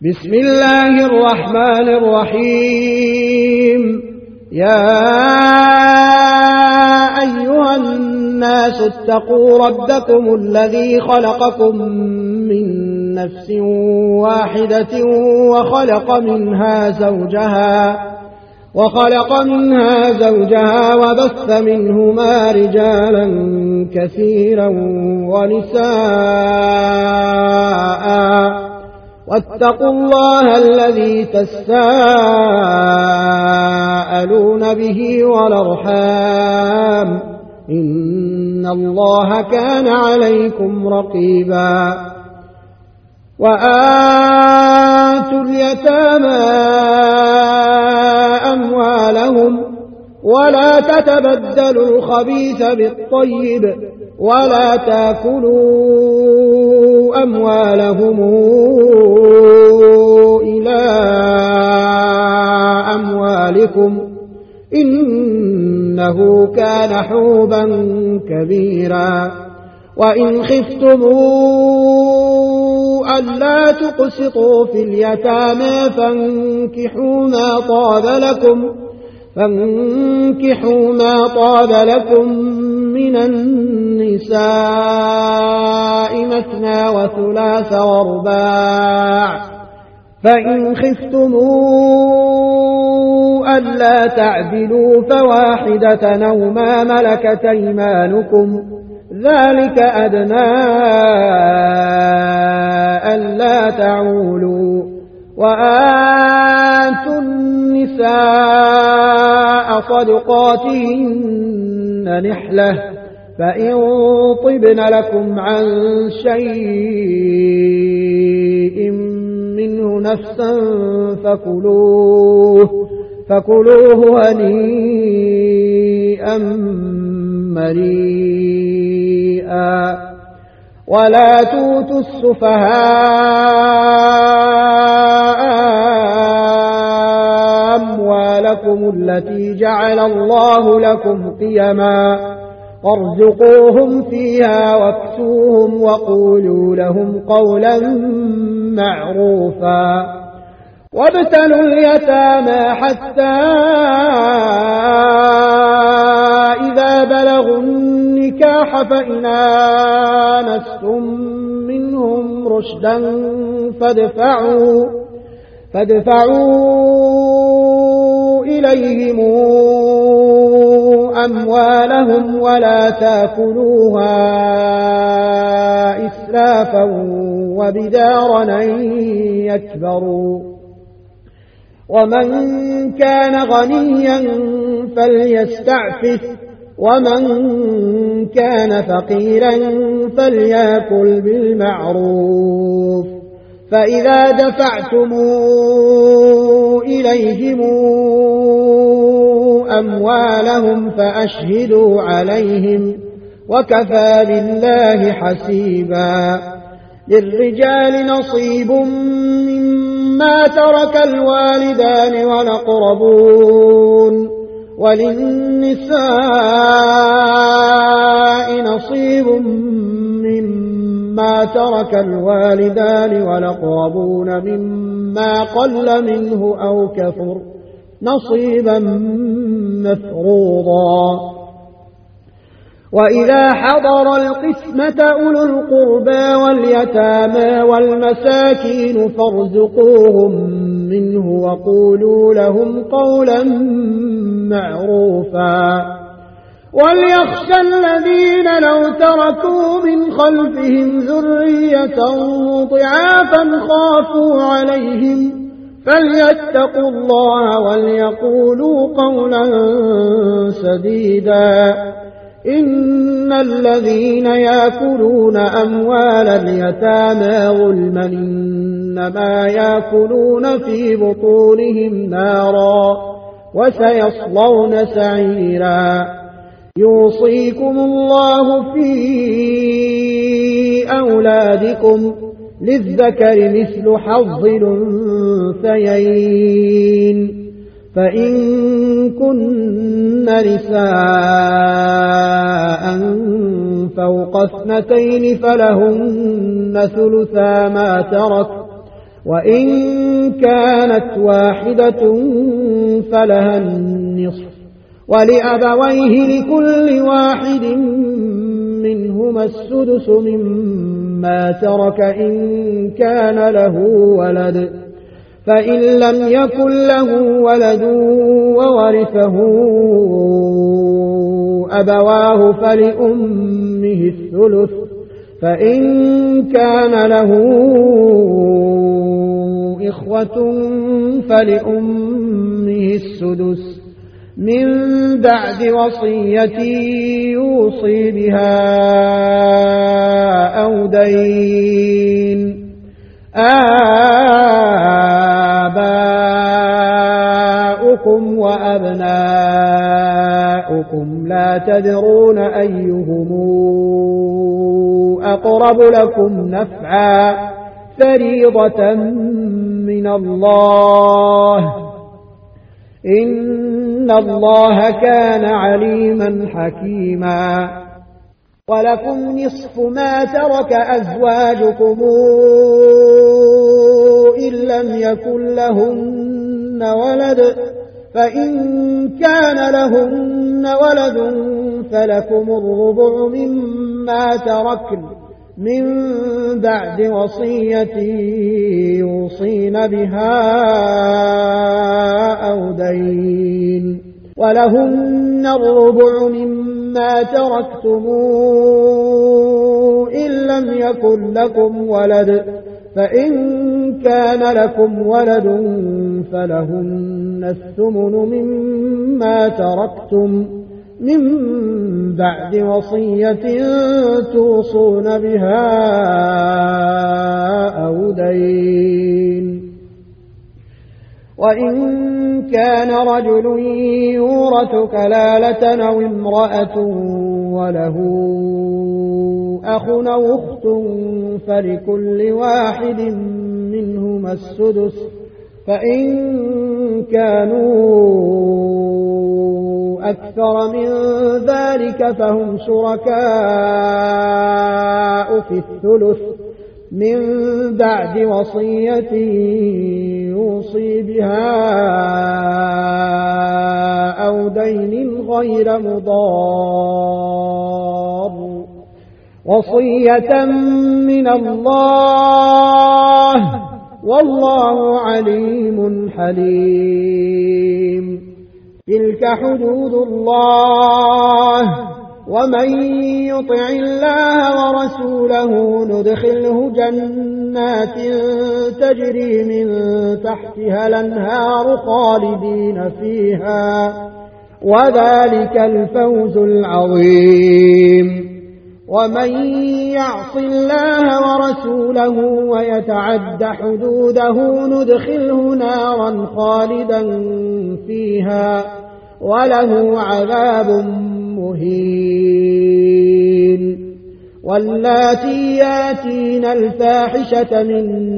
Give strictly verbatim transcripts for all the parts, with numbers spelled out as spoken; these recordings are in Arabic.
بسم الله الرحمن الرحيم. يا أيها الناس اتقوا ربكم الذي خلقكم من نفس واحدة وخلق منها زوجها وخلق منها زوجها وبث منهما رجالا كثيرا ونساء واتقوا الله الذي تساءلون به والأرحام إن الله كان عليكم رقيبا. وآتوا اليتامى أموالهم ولا تتبدلوا الخبيث بالطيب ولا تأكلوا أموالهم إلى أموالكم إنه كان حوبا كبيرا. وإن خفتموا ألا تقسطوا في اليتامى فانكحوا ما طاب لكم فانكحوا ما طاب لكم من النساء مثنى وثلاث ورباع. فإن خفتموا ألا تعدلوا فواحدة أو ما ملكت أيمانكم ذلك أدنى ألا تعولوا. وآتوا النساء صدقاتهن نحلة فإن طبن لكم عن شيء منه نفسا فكلوه فكلوه هنيئا مريئا. ولا توتوا السفهاء أموالكم التي جعل الله لكم قيما وارزقوهم فيها واكسوهم وقولوا لهم قولا معروفا. وابتلوا اليتامى حتى إذا بلغوا النكاح فإن آنستم منهم رشدا فادفعوا, فادفعوا إليهم أموالهم ولا تأكلوها إسرافا وبدارا أن يكبروا. ومن كان غنيا فليستعفف ومن كان فقيرا فليأكل بالمعروف. فإذا دفعتم إليهم أموالهم فأشهدوا عليهم وكفى بالله حسيبا. للرجال نصيب مما ترك الوالدان والأقربون وللنساء نصيب مما ترك الوالدان والأقربون مما قل منه أو كثر نصيبا مفروضا. وإذا حضر القسمة أولو القربى واليتامى والمساكين فارزقوهم منه وقولوا لهم قولا معروفا. وليخشى الذين لو تركوا من خلفهم ذرية ضعافا خافوا عليهم فليتقوا الله وليقولوا قولا سديدا. إن الذين يأكلون أموال اليتامى ظلما إنما يأكلون في بطونهم نارا وسيصلون سعيرا. يوصيكم الله في أولادكم للذكر مثل حظ الأنثيين. فإن كن نساء فوق اثنتين فلهن ثلثا ما ترك وإن كانت واحدة فلها النصف ولأبويه لكل واحد منهما السدس مما ترك إن كان له ولد فإن لم يكن له ولد وورثه أبواه فلأمه الثلث فإن كان له إخوة فلأمه السدس من بعد وصية يوصي بها أو دين آباؤكم وأبناؤكم لا تدرون أيهم أقرب لكم نفعا فريضة من الله إن الله كان عليما حكيما ولكم نصف ما ترك أزواجكم إن لم يكن لهن ولد فإن كان لهن ولد فلكم الربع مما تركن من بعد وصية يوصين بها أو دين ولهن الربع مما تركتم إن لم يكن لكم ولد فإن كان لكم ولد فلهن الثمن مما تركتم من بعد وصية توصون بها أو دين وإن كان رجل يورث كلالة أو امرأة وله أخ أو أخت فلكل واحد منهما السدس فإن كانوا أكثر من ذلك فهم شركاء في الثلث من بعد وصية يوصي بها أو دين غير مضار وصية من الله والله عليم حليم تلك حدود الله ومن يطع الله ورسوله ندخله جنات تجري من تحتها الأنهار خالدين فيها وذلك الفوز العظيم ومن يعص الله ورسوله ويتعد حدوده ندخله نارا خالدا فيها وله عذاب مهين واللاتي ياتين الفاحشة من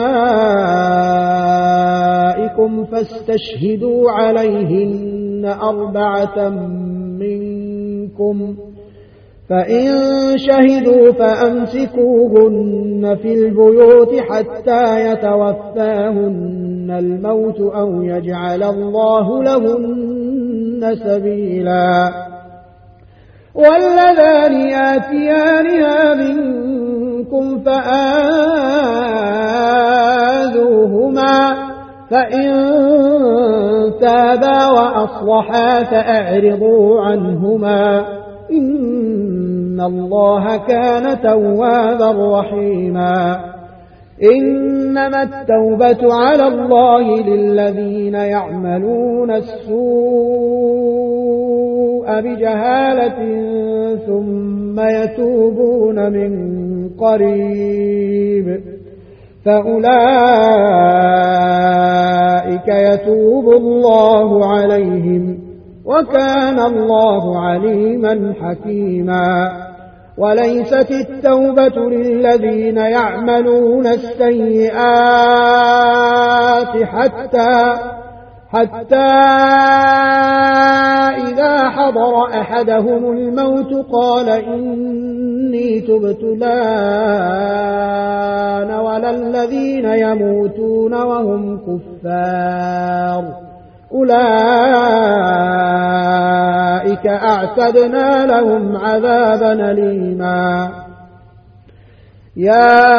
نسائكم فاستشهدوا عليهن أربعة منكم فإن شهدوا فأمسكوهن في البيوت حتى يتوفاهن الموت أو يجعل الله لهن سبيلا واللذان ياتيانها منكم فآذوهما فإن تابا وأصلحا فأعرضوا عنهما إن الله كان توابا رحيما إنما التوبة على الله للذين يعملون السوء بجهالة ثم يتوبون من قريب فأولئك يتوب الله عليهم وكان الله عليما حكيما وليست التوبة للذين يعملون السيئات حتى حتى إذا حضر أحدهم الموت قال إني إني تبت الآن ولا الذين يموتون وهم كفار أولئك أعتدنا لهم عذابا أليما. يا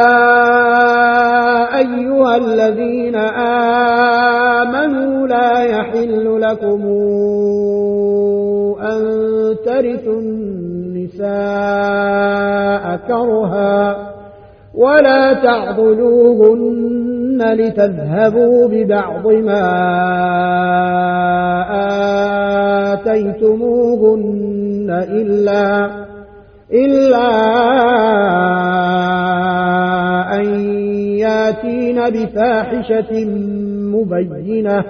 أيها الذين آمنوا لا يحل لكم أن ترثوا النساء كرها ولا تعضلوهن لتذهبوا ببعض ما آتيتموهن إلا إلا أن ياتين بفاحشة مبينة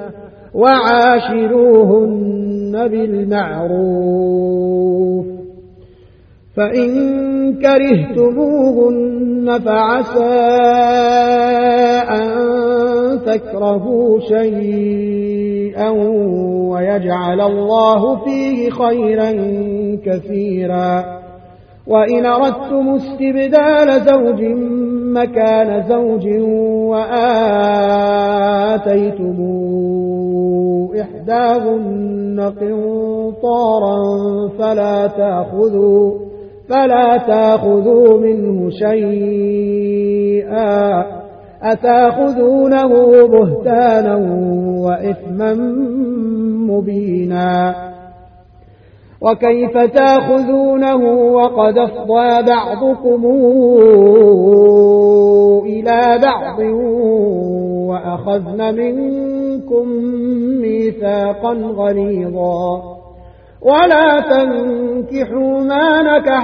وعاشروهن بالمعروف فإن كرهتموهن فعسى أن تكرهوا شيئا ويجعل الله فيه خيرا كثيرا. وإن أردتم استبدال زوج مكان زوج وآتيتم إحداهن قنطارا فلا تأخذوا فلا تأخذوا منه شيئا أتأخذونه بهتانا وإثما مبينا. وكيف تأخذونه وقد أفضى بعضكم إلى بعض وأخذن منكم ميثاقا غليظا. ولا تنكحوا ما نكح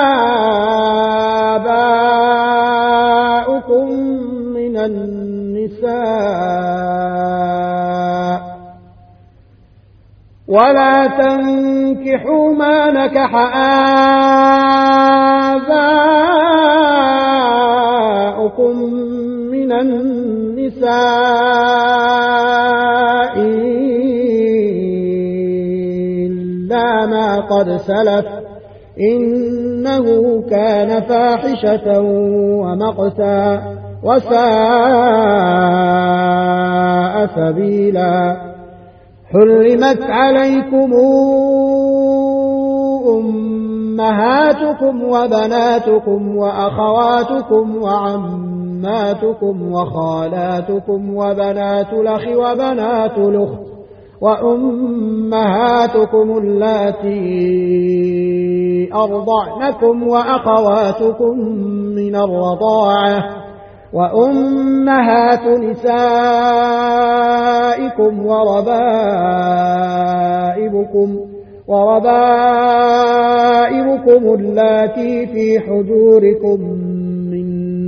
آباؤكم من النساء ولا تنكحوا ما نكح آباؤكم من النساء إلا ما قد سلف إنه كان فاحشة ومقتا وساء سبيلا. حرمت عليكم أمهاتكم وبناتكم وأخواتكم وعماتكم وخالاتكم وبنات الأخ وبنات الأخت وأمهاتكم اللاتي أرضعنكم وأخواتكم من الرضاعة وأمهات نسائكم وربائبكم وربائبكم اللاتي في حجوركم من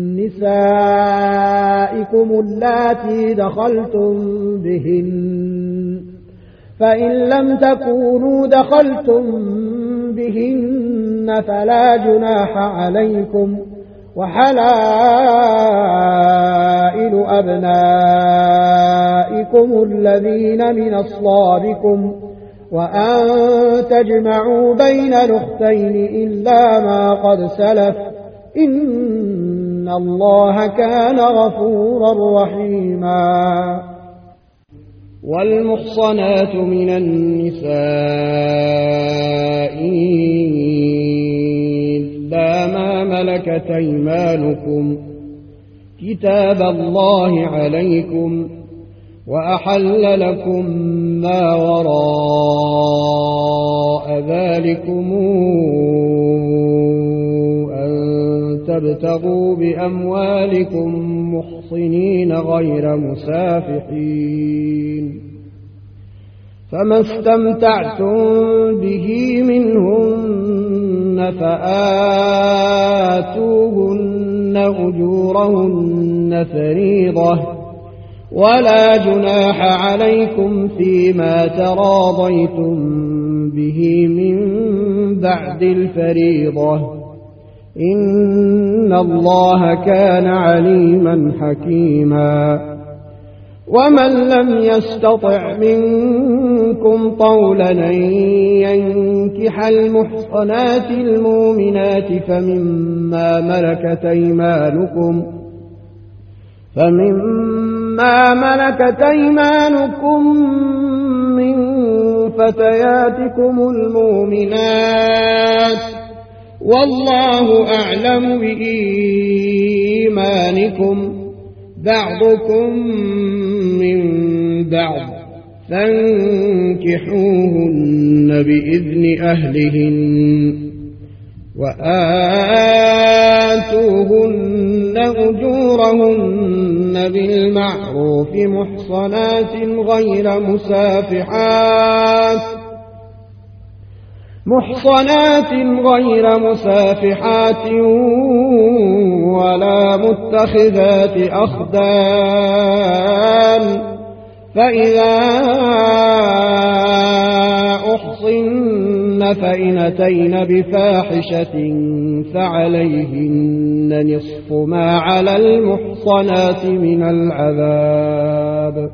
نسائكم اللاتي دخلتم بهن فإن لم تكونوا دخلتم بهن فلا جناح عليكم وحلائل أبنائكم الذين من أصلابكم وأن تجمعوا بين الأختين إلا ما قد سلف إن الله كان غفورا رحيما. والمحصنات من النساء إلا ما ملكت أيمانكم كتاب الله عليكم وأحل لكم ما وراء ذلكم أن تبتغوا بأموالكم محصنين غير مسافحين فما استمتعتم به منهن فآتوهن أجورهن فريضة ولا جناح عليكم فيما تراضيتم به من بعد الفريضة إن الله كان عليما حكيما. ومن لم يستطع منكم طولا أن ينكح المحصنات المؤمنات فمما ملكت أيمانكم فمما ملكت أيمانكم من فتياتكم المؤمنات والله أعلم بإيمانكم بعضكم من بعض فانكحوهن بإذن أهلهن وآتوهن أجورهن بالمعروف محصنات غير مسافحات محصنات غير مسافحات ولا متخذات أخدان فإذا أحصن فإن أتين بفاحشة فعليهن نصف ما على المحصنات من العذاب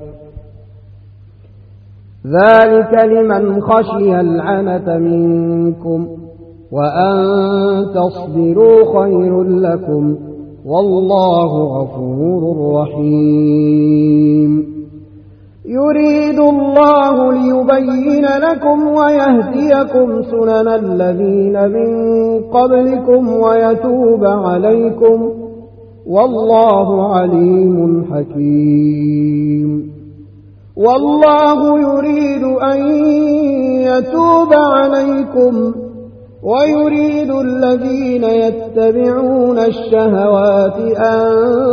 ذلك لمن خشي العنة منكم وأن تصبروا خير لكم والله غفور رحيم يريد الله ليبين لكم ويهديكم سنن الذين من قبلكم ويتوب عليكم والله عليم حكيم والله يريد أن يتوب عليكم ويريد الذين يتبعون الشهوات أن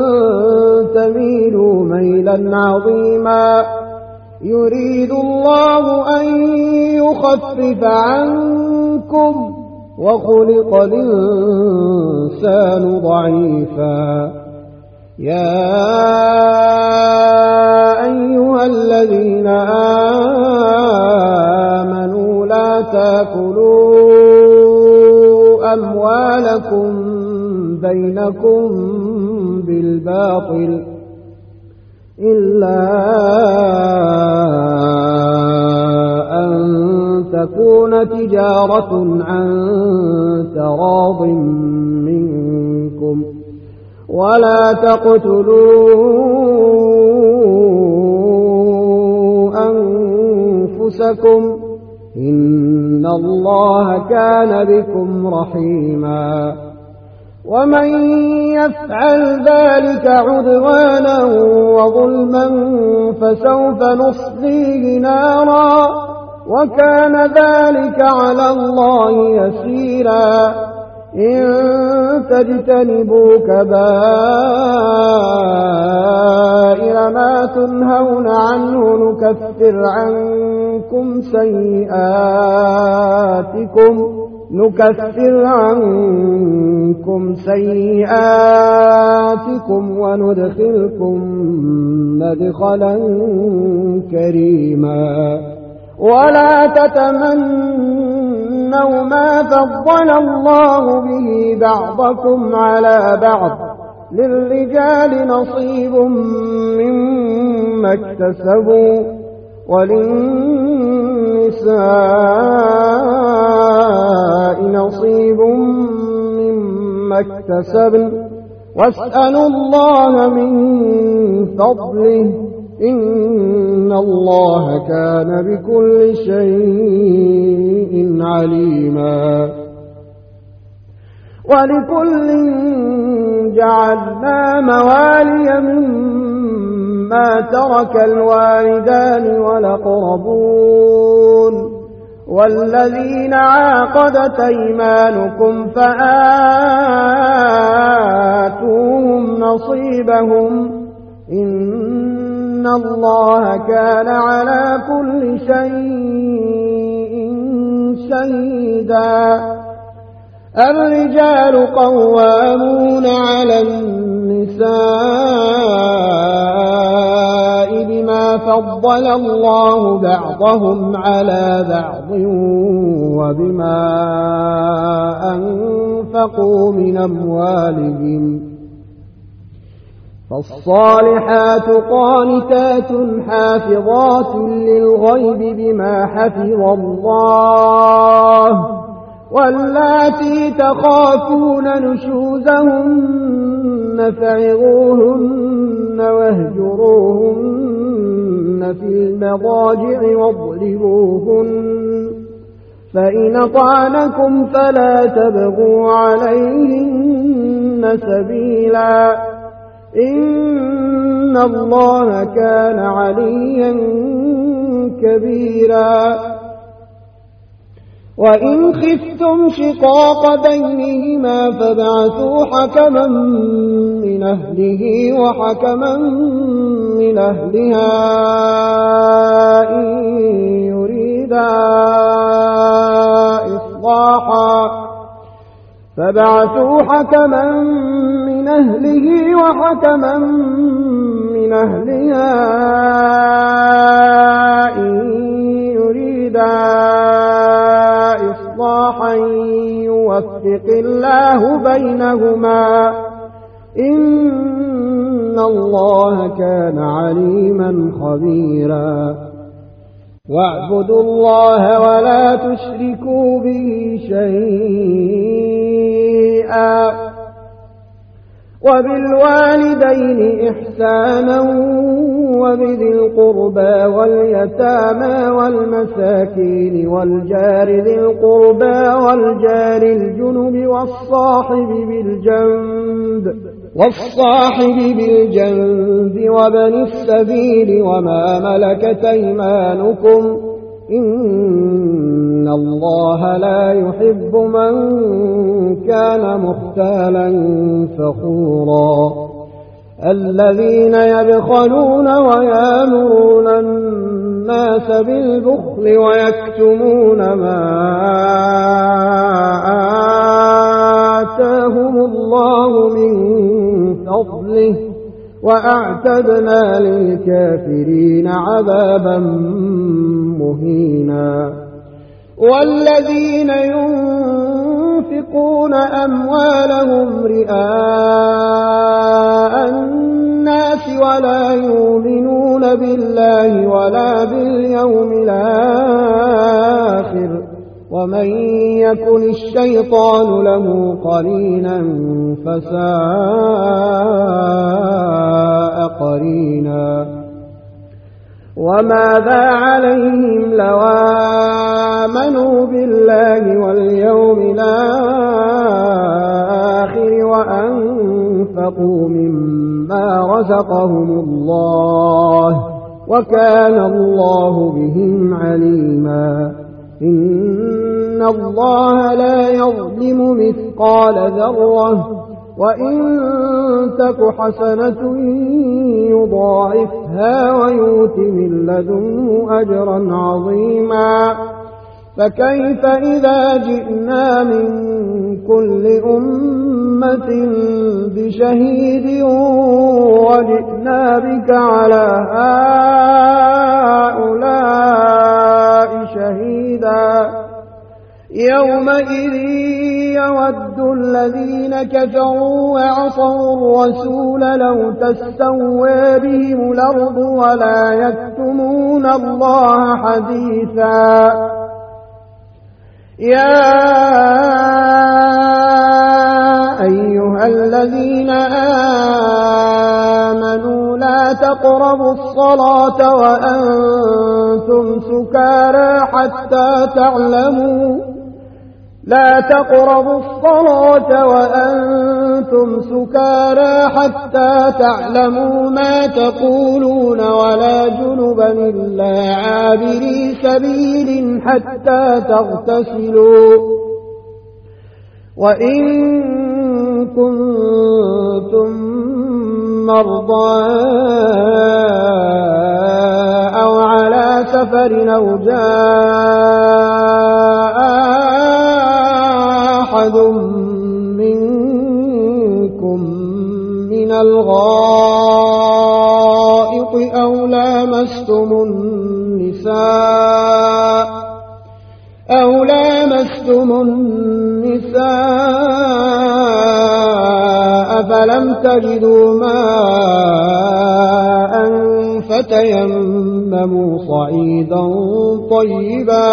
تميلوا ميلا عظيما يريد الله أن يخفف عنكم وخلق الإنسان ضعيفا يا أيها الذين آمنوا لا تأكلوا أموالكم بينكم بالباطل إلا أن تكون تجارة عن تراض منكم ولا تقتلوا أنفسكم إن الله كان بكم رحيما ومن يفعل ذلك عدوانا وظلما فسوف نصليه نارا وكان ذلك على الله يسيرا إن تجتنبوا كبائر ما تنهون عنه نكفر عنكم سيئاتكم نكفر عنكم سيئاتكم وندخلكم مدخلا كريما ولا تتمنوا ما فضل الله به بعضكم على بعض للرجال نصيب مما اكتسبوا وللنساء نصيب مما اكتسبن واسألوا الله من فضله إن الله كان بكل شيء عليما ولكل جعلنا موالي مما ترك الوالدان والأقربون والذين عاقدت أيمانكم فآتوهم نصيبهم إن الله كان على كل شيء شهيدا الرجال قوامون على النساء بما فضل الله بعضهم على بعض وبما أنفقوا من أموالهم فالصالحات قانتات حافظات للغيب بما حفظ الله واللاتي تخافون نشوزهن فعظوهن واهجروهن في المضاجع واضربوهن فإن أطعنكم فلا تبغوا عليهن سبيلا إن الله كان عليا كبيرا وإن خفتم شقاق بينهما فابعثوا حكما من أهله وحكما من أهلها إن يريدا إصلاحا فابعثوا حكما من أهله وحكما من أهلها إن يريدا إصلاحا يوفق الله بينهما إن الله كان عليما خبيرا واعبدوا الله ولا تشركوا به شيئا وبالوالدين إحسانا وبذي القربى واليتامى والمساكين والجار ذي القربى والجار الجنب والصاحب بالجنب والصاحب بالجنب وابن السبيل وما ملكت أيمانكم إن الله لا يحب من كان مختالا فخورا الذين يبخلون ويامرون الناس بالبخل ويكتمون ما آتاهم الله من فضله وأعتدنا للكافرين عذابا مهينا والذين ينفقون أموالهم رئاء الناس ولا يؤمنون بالله ولا باليوم الآخر ومن يكن الشيطان له قرينا فساء قرينا وماذا عليهم لو آمنوا بالله واليوم الآخر وأنفقوا مما رزقهم الله وكان الله بهم عليما إن الله لا يظلم مثقال ذرة وإن تك حسنة يضاعفها ويؤت من لدنه أجرا عظيما فكيف إذا جئنا من كل أمة بشهيد وجئنا بك على هؤلاء شهيدا يومئذ يود الذين كفروا وعصوا الرسول لو تستوى بهم الأرض ولا يكتمون الله حديثا يا أيها الذين آمنوا لا تقربوا الصلاة وأنتم سكارى حتى تعلموا لا تقربوا الصلاة وأنتم سكارى حتى تعلموا ما تقولون ولا جنبا إلا عابري سبيل حتى تغتسلوا وإن كنتم مرضى أو على سفر أو جاء أحد منكم من الغائط أو لامستم النساء أو لامستم النساء فلم تجدوا ماء فتيمموا صعيدا طيبا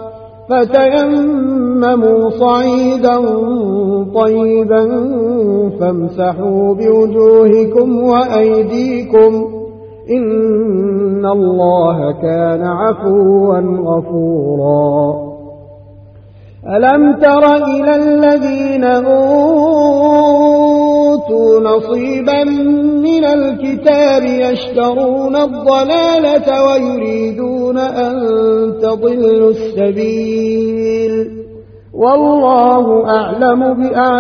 فتيمموا صعيدا طيبا فامسحوا بوجوهكم وأيديكم إن الله كان عفوا غفورا ألم تر إلى الذين أوتوا نصيبا من الكتاب يشترون الضلالة ويريدون أن تضلوا السبيل والله أعلم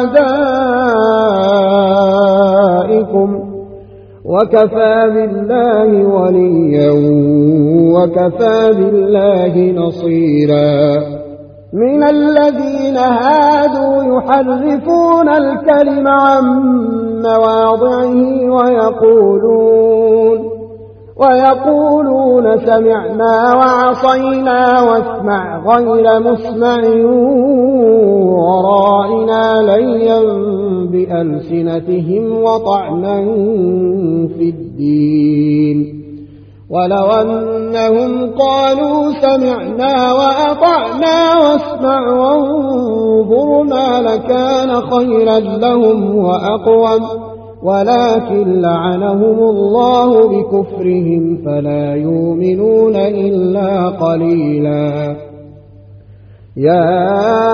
بأعدائكم وكفى بالله وليا وكفى بالله نصيرا من الذين هادوا يحرفون الكلم عن مواضعه ويقولون ويقولون سمعنا وعصينا واسمع غير مسمع وراعنا ليا بألسنتهم وطعنا في الدين ولو أنهم قالوا سمعنا وأطعنا واسمع وانظرنا لكان خيرا لهم وأقوم ولكن لعنهم الله بكفرهم فلا يؤمنون إلا قليلا يا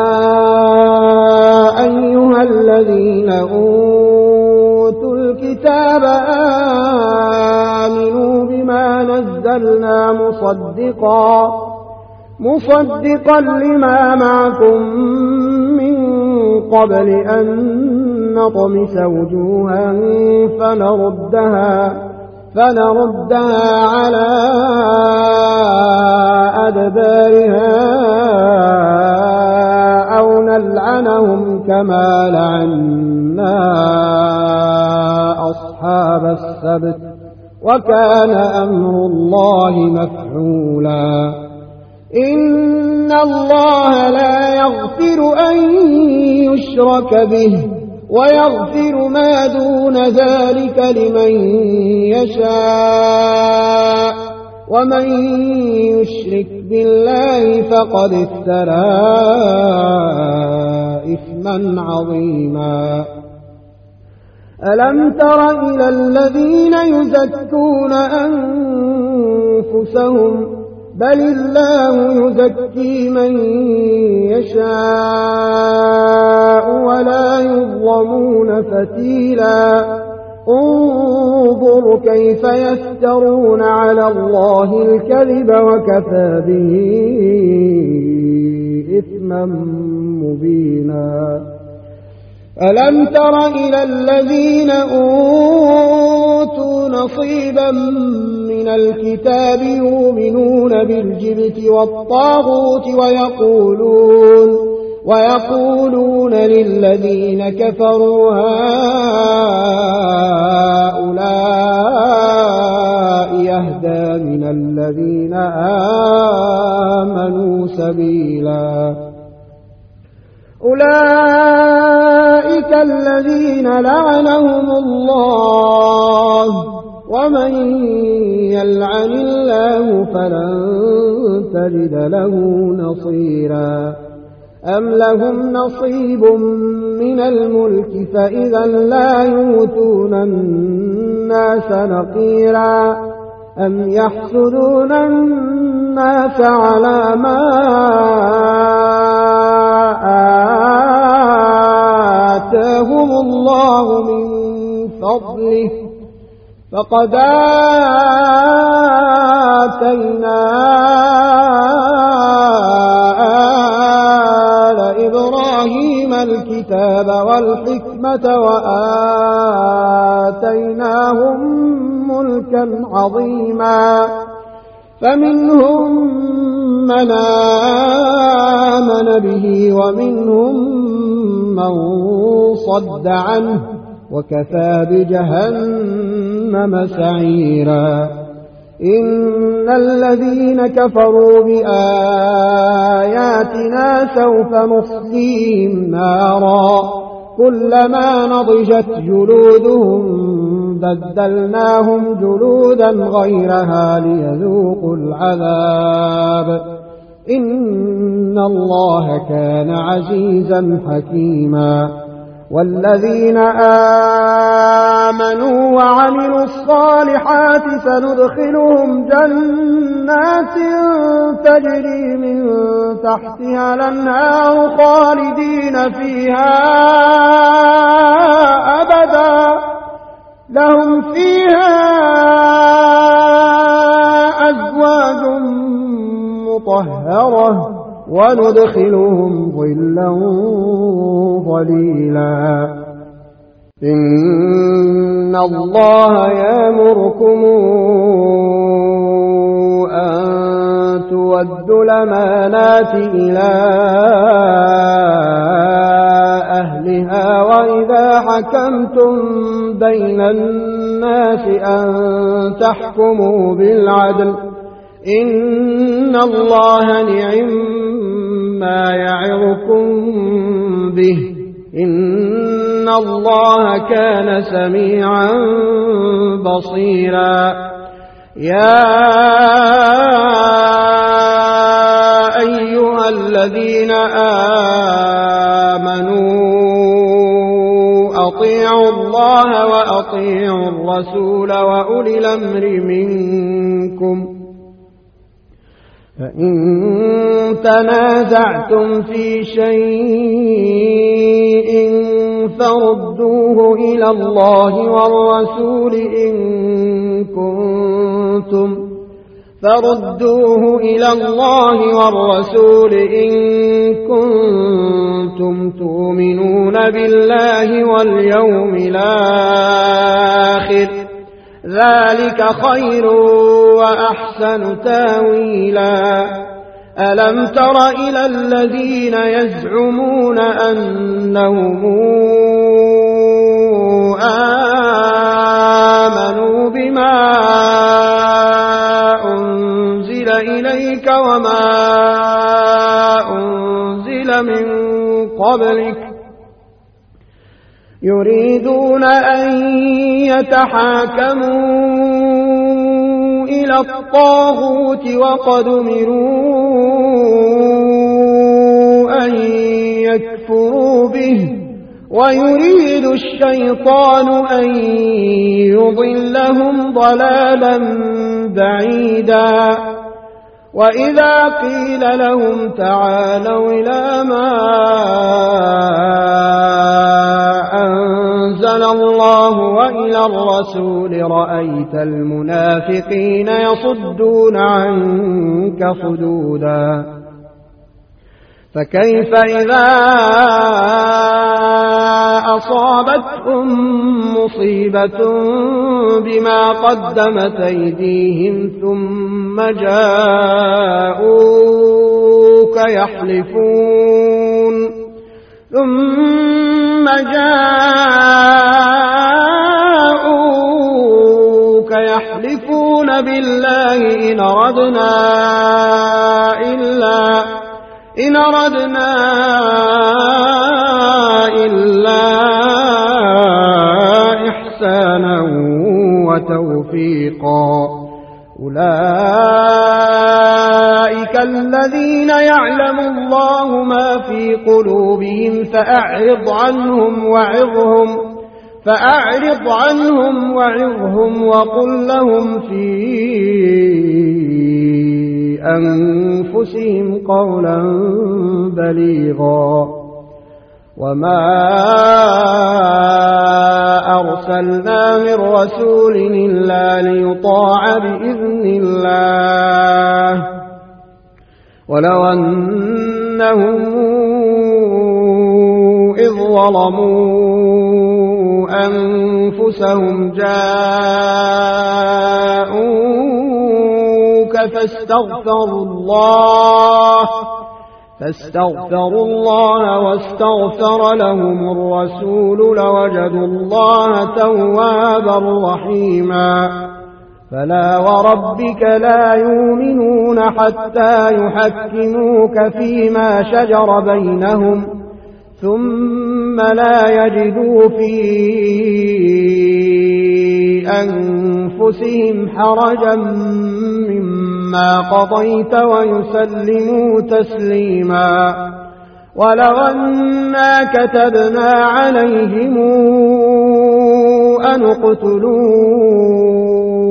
أيها الذين أوتوا الكتاب آمنوا بما نزلنا مصدقا مصدقا لما معكم من قبل أن نطمس وجوها فنردها فنردها على أدبارها أو نلعنهم كما لعنا أصحاب السبت وكان أمر الله مفعولا إن الله لا يغفر أن يشرك به ويغفر ما دون ذلك لمن يشاء ومن يشرك بالله فقد افترى إثما عظيما ألم تر إلى الذين يزكون أنفسهم بل الله يزكي من يشاء ولا يظلمون فتيلا انظر كيف يفترون على الله الكذب وكفى به إثما مبينا ألم تر إلى الذين أوتوا نصيبا من الكتاب يؤمنون بالجبت والطاغوت ويقولون ويقولون للذين كفروا هؤلاء يهدى من الذين آمنوا سبيلا أولئك الذين لعنهم الله ومن يلعن الله فلن تجد له نصيرا أم لهم نصيب من الملك فإذا لا يؤتون الناس نقيرا أم يحسدون الناس على ما آتاهم الله من فضله فقد آتينا آل إبراهيم الكتاب والحكمة وآتيناهم ملكا عظيما فمنهم من آمن به ومنهم من صد عنه وكفى بجهنم سعيرا إن الذين كفروا بآياتنا سوف نصليهم نارا كلما نضجت جلودهم بدلناهم جلودا غيرها ليذوقوا العذاب إن الله كان عزيزا حكيما والذين آمنوا وعملوا الصالحات سندخلهم جنات تجري من تحتها الأنهار خالدين فيها أبدا لهم فيها أزواج مطهرة وندخلهم ظلا ظليلا إن الله يأمركم أن تودوا الأمانات إلى أهلها وإذا حكمتم بين الناس أن تحكموا بالعدل إن الله نعم ما يعظكم به إن الله كان سميعا بصيرا يا أيها الذين آمنوا أطيعوا الله وأطيعوا الرسول وأولي الأمر منكم فإن تنازعتم في شيء فردوه إلى الله والرسول إن كنتم فردوه إلى الله والرسول إن كنتم تؤمنون بالله واليوم الآخر ذلك خير وأحسن تاويلا ألم تر إلى الذين يزعمون أنهم آمنوا بما أنزل إليك وما أنزل من قبلك يريدون أن يتحاكموا إلى الطاغوت وقد أمروا أن يكفروا به ويريد الشيطان أن يضلهم ضلالا بعيدا وإذا قيل لهم تعالوا إلى ما أنزل الله وإلى الرسول رأيت المنافقين يصدون عنك صدودا فكيف إذا أصابتهم مصيبة بما قدمت أيديهم ثم جاءوك يحلفون ثم جاءوك يحلفون بالله إن أردنا إلا إن أردنا إلا إحسانا وتوفيقا أولئك الذين يعلم الله ما في قلوبهم فأعرض عنهم وعظهم فأعرض عنهم وعظهم وقل لهم في أنفسهم قولا بليغا وما أرسلنا من رسول إلا ليطاع بإذن الله ولو أنهم إذ ظلموا أنفسهم جاءوك فاستغفروا الله فاستغفروا الله واستغفر لهم الرسول لوجدوا الله توابا رحيما فلا وربك لا يؤمنون حتى يحكموك فيما شجر بينهم ثم لا يجدوا في أنفسهم حرجا مما قضيت ويسلموا تسليما. ولو أنا كتبنا عليهم أن اقتلوا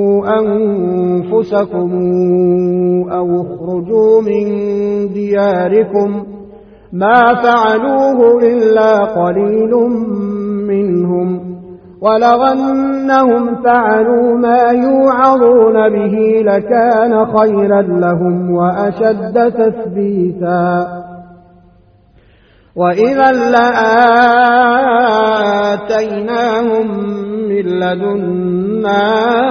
أنفسكم أو اخرجوا من دياركم ما فعلوه إلا قليل منهم ولو أنهم فعلوا ما يوعظون به لكان خيرا لهم وأشد تثبيتا وإذا لآتيناهم من لدنا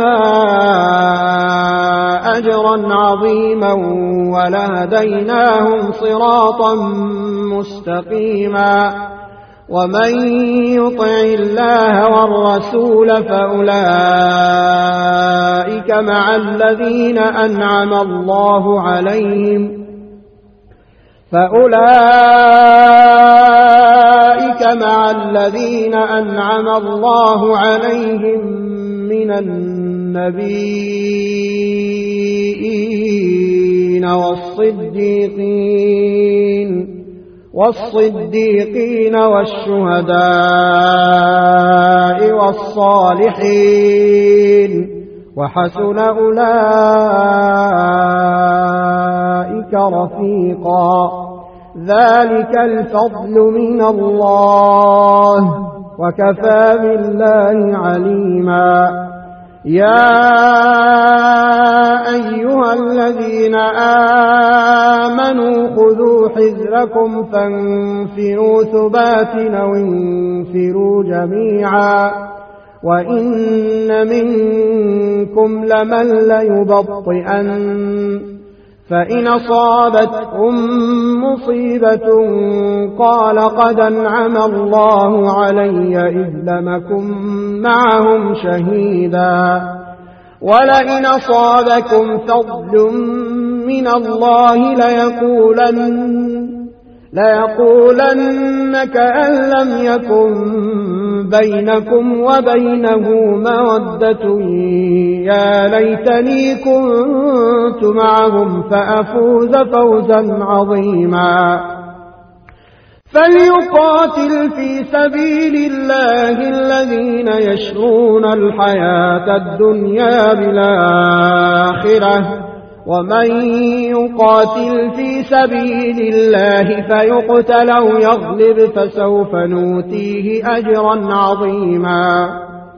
أجرا عظيما ولهديناهم صراطا مستقيما. ومن يطع الله والرسول فأولئك مع الذين أنعم الله عليهم فأولئك مع الذين أنعم الله عليهم من النبيين والصديقين والصديقين والشهداء والصالحين وحسن أولئك رفيقا. ذلك الفضل من الله وكفى بالله عليما. يا أيها الذين آمنوا خذوا حذركم فانفروا ثبات أو انفروا جميعا وإن منكم لمن ليبطئن فإن أصابتكم مصيبة قال قد أنعم الله علي إذ لم أكن معهم شهيدا ولئن أصابكم فضل من الله ليقولن ليقولن كأن لم يكن بينكم وبينه مودة يا ليتني كنت معهم فأفوز فوزا عظيما. فليقاتل في سبيل الله الذين يشرون الحياة الدنيا بالآخرة ومن يقاتل في سبيل الله فيقتل أو يغلب فسوف نؤتيه أجرا عظيما.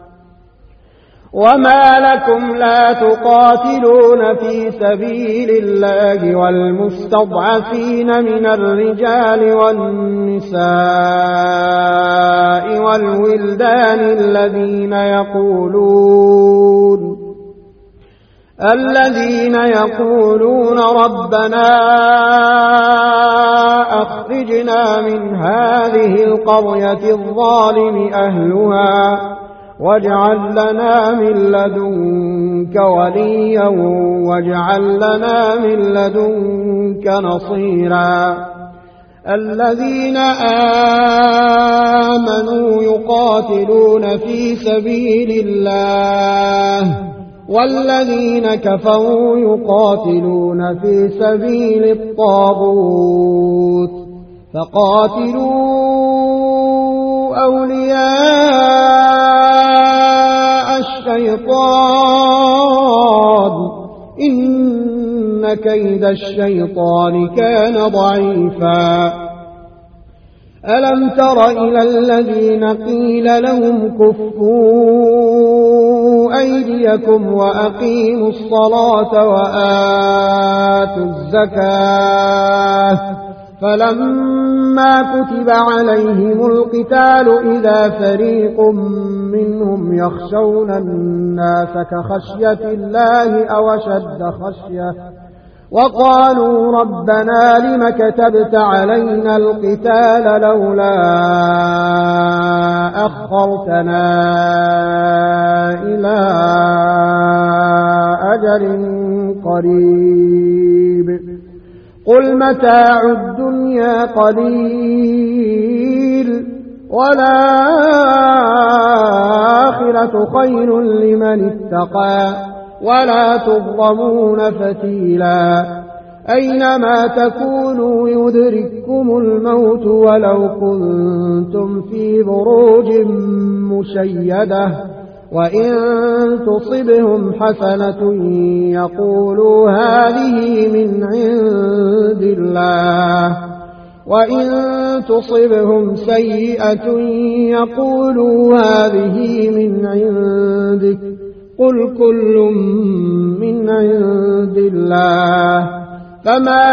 وما لكم لا تقاتلون في سبيل الله والمستضعفين من الرجال والنساء والولدان الذين يقولون الذين يقولون ربنا أخرجنا من هذه القرية الظالم أهلها واجعل لنا من لدنك وليا واجعل لنا من لدنك نصيرا. الذين آمنوا يقاتلون في سبيل الله والذين كفروا يقاتلون في سبيل الطاغوت فقاتلوا أولياء الشيطان إن كيد الشيطان كان ضعيفا. ألم تر إلى الذين قيل لهم كفوا أيديكم وأقيموا الصلاة وآتوا الزكاة فلما كتب عليهم القتال إذا فريق منهم يخشون الناس كخشية الله أو أشد خشية وقالوا ربنا لم كتبت علينا القتال لولا أخرتنا إلى أجل قريب قل متاع الدنيا قليل والآخرة خير لمن اتقى ولا تظلمون فتيلا أينما تكونوا يدرككم الموت ولو كنتم في بروج مشيدة وإن تصبهم حسنة يقولوا هذه من عند الله وإن تصبهم سيئة يقولوا هذه من عندك قل كل من عند الله فما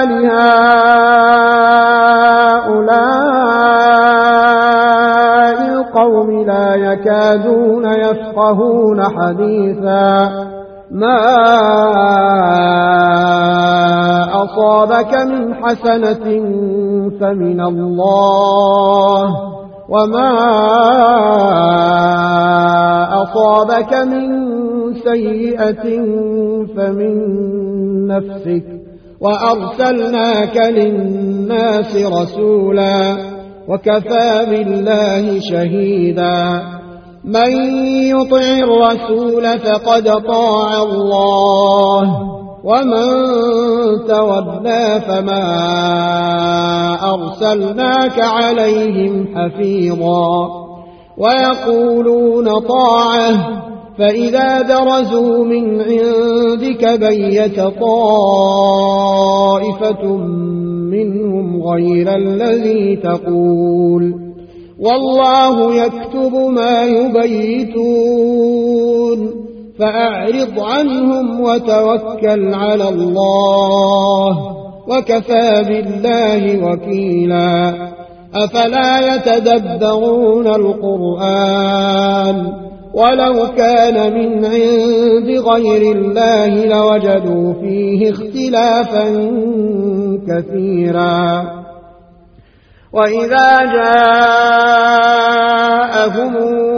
لهؤلاء القوم لا يكادون يفقهون حديثا ما أصابك من حسنة فمن الله وما أصابك من سيئة فمن نفسك وأرسلناك للناس رسولا وكفى بالله شهيدا من يطع الرسول فقد طاع الله ومن تولى فما أرسلناك عليهم حفيظا ويقولون طاعة فإذا برزوا من عندك بيت طائفة منهم غير الذي تقول والله يكتب ما يبيتون فأعرض عنهم وتوكل على الله وكفى بالله وكيلا أفلا يتدبرون القرآن ولو كان من عند غير الله لوجدوا فيه اختلافا كثيرا وإذا جاءهم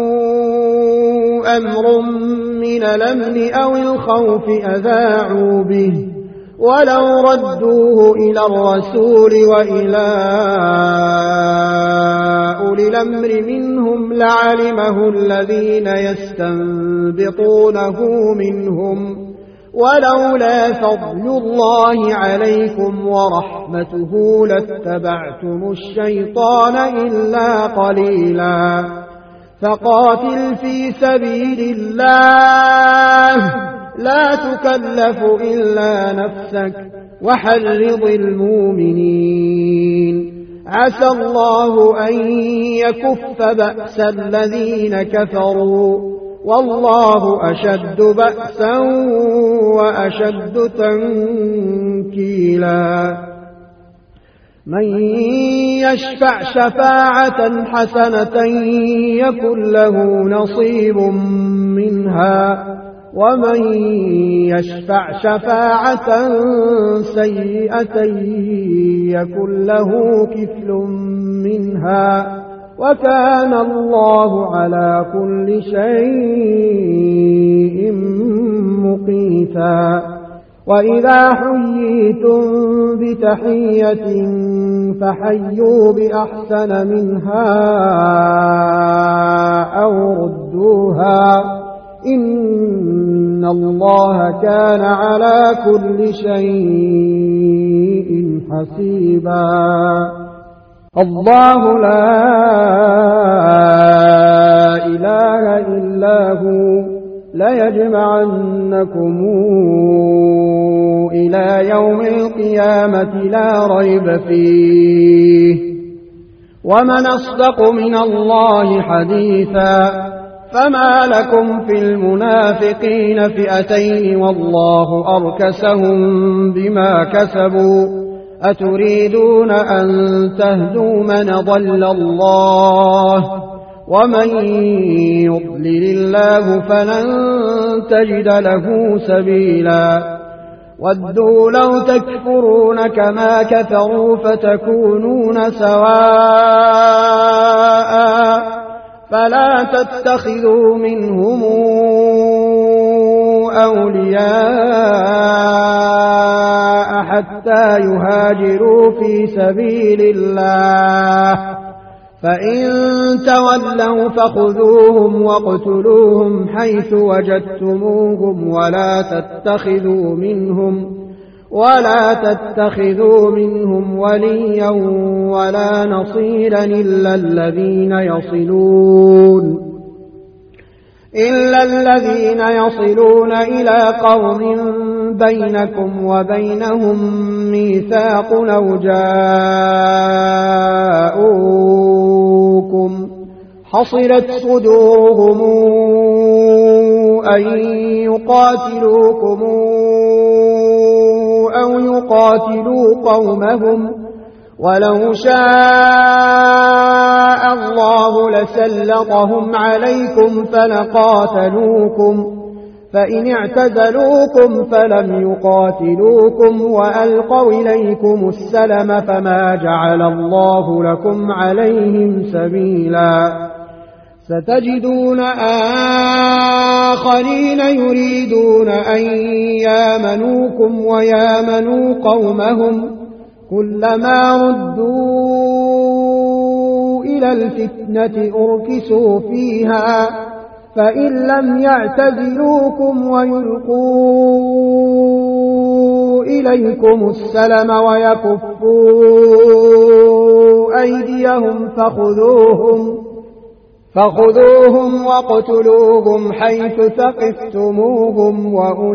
أمر من الأمن أو الخوف أذاعوا به ولو ردوه إلى الرسول وإلى أولي الأمر منهم لعلمه الذين يستنبطونه منهم ولولا فضل الله عليكم ورحمته لاتبعتم الشيطان إلا قليلا فقاتل في سبيل الله لا تكلف إلا نفسك وحرض المؤمنين عسى الله أن يكف بأس الذين كفروا والله أشد بأسا وأشد تنكيلا من يشفع شفاعة حسنة يكن له نصيب منها ومن يشفع شفاعة سيئة يكن له كفل منها وكان الله على كل شيء مقيتا وإذا حييتم بتحية فحيوا بأحسن منها أو ردوها إن الله كان على كل شيء حسيبا الله لا إله إلا هو ليجمعنكم إلى يوم القيامة لا ريب فيه ومن أصدق من الله حديثا فما لكم في المنافقين فئتين والله أركسهم بما كسبوا أتريدون أن تهدوا من ضل الله ومن يضلل الله فلن تجد له سبيلا ودوا لو تكفرون كما كفروا فتكونون سواء فلا تتخذوا منهم أولياء حتى يهاجروا في سبيل الله فإن تولوا فخذوهم واقتلوهم حيث وجدتموهم ولا تتخذوا منهم ولا تتخذوا منهم وليا ولا نصيرا إلا الذين يصلون إلا الذين يصلون إلى قوم بينكم وبينهم ميثاق أو جاءوكم حصرت صدورهم أن يقاتلوكم أو يقاتلوا قومهم ولو شاء الله لسلطهم عليكم فلقاتلوكم فإن اعتزلوكم فلم يقاتلوكم وألقوا إليكم السلم فما جعل الله لكم عليهم سبيلا ستجدون آخرين يريدون أن يامنوكم ويامنوا قومهم كلما ردوا إلى الفتنة أركسوا فيها فإن لم يعتزلوكم ويلقوا إليكم السلم ويكفوا أيديهم فخذوهم فخذوهم واقتلوهم حيث ثقفتموهم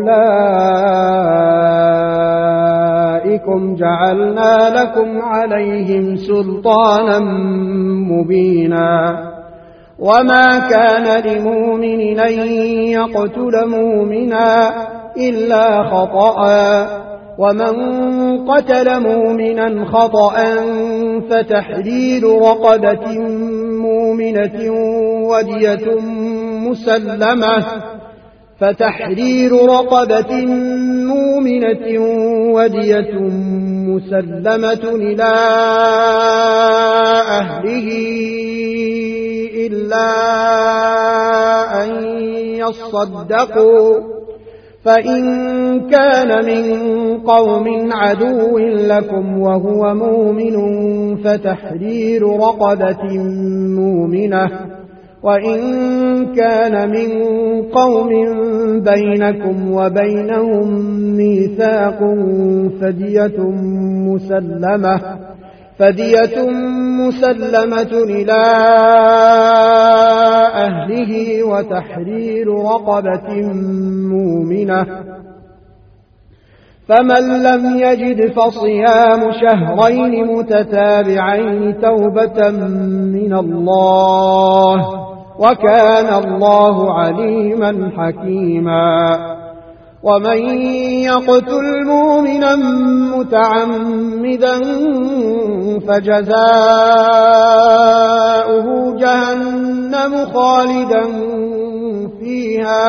وأولئكم جعلنا لكم عليهم سلطانا مبينا وما كان لمؤمن أن يقتل مؤمنا إلا خطأ ومن قتل مؤمنا خطأ فتحرير رقبة مؤمنة ودية مسلمة فتحرير رقبة مؤمنة ودية مسلمة إلى أهله إلا أن يصدقوا فإن كان من قوم عدو لكم وهو مؤمن فتحرير رقبة مؤمنة وإن كان من قوم بينكم وبينهم ميثاق فدية مسلمة فدية مسلمة إلى أهله وتحرير رقبة مؤمنة فمن لم يجد فصيام شهرين متتابعين توبة من الله وكان الله عليما حكيما ومن يقتل مؤمنا متعمدا فجزاؤه جهنم خالدا فيها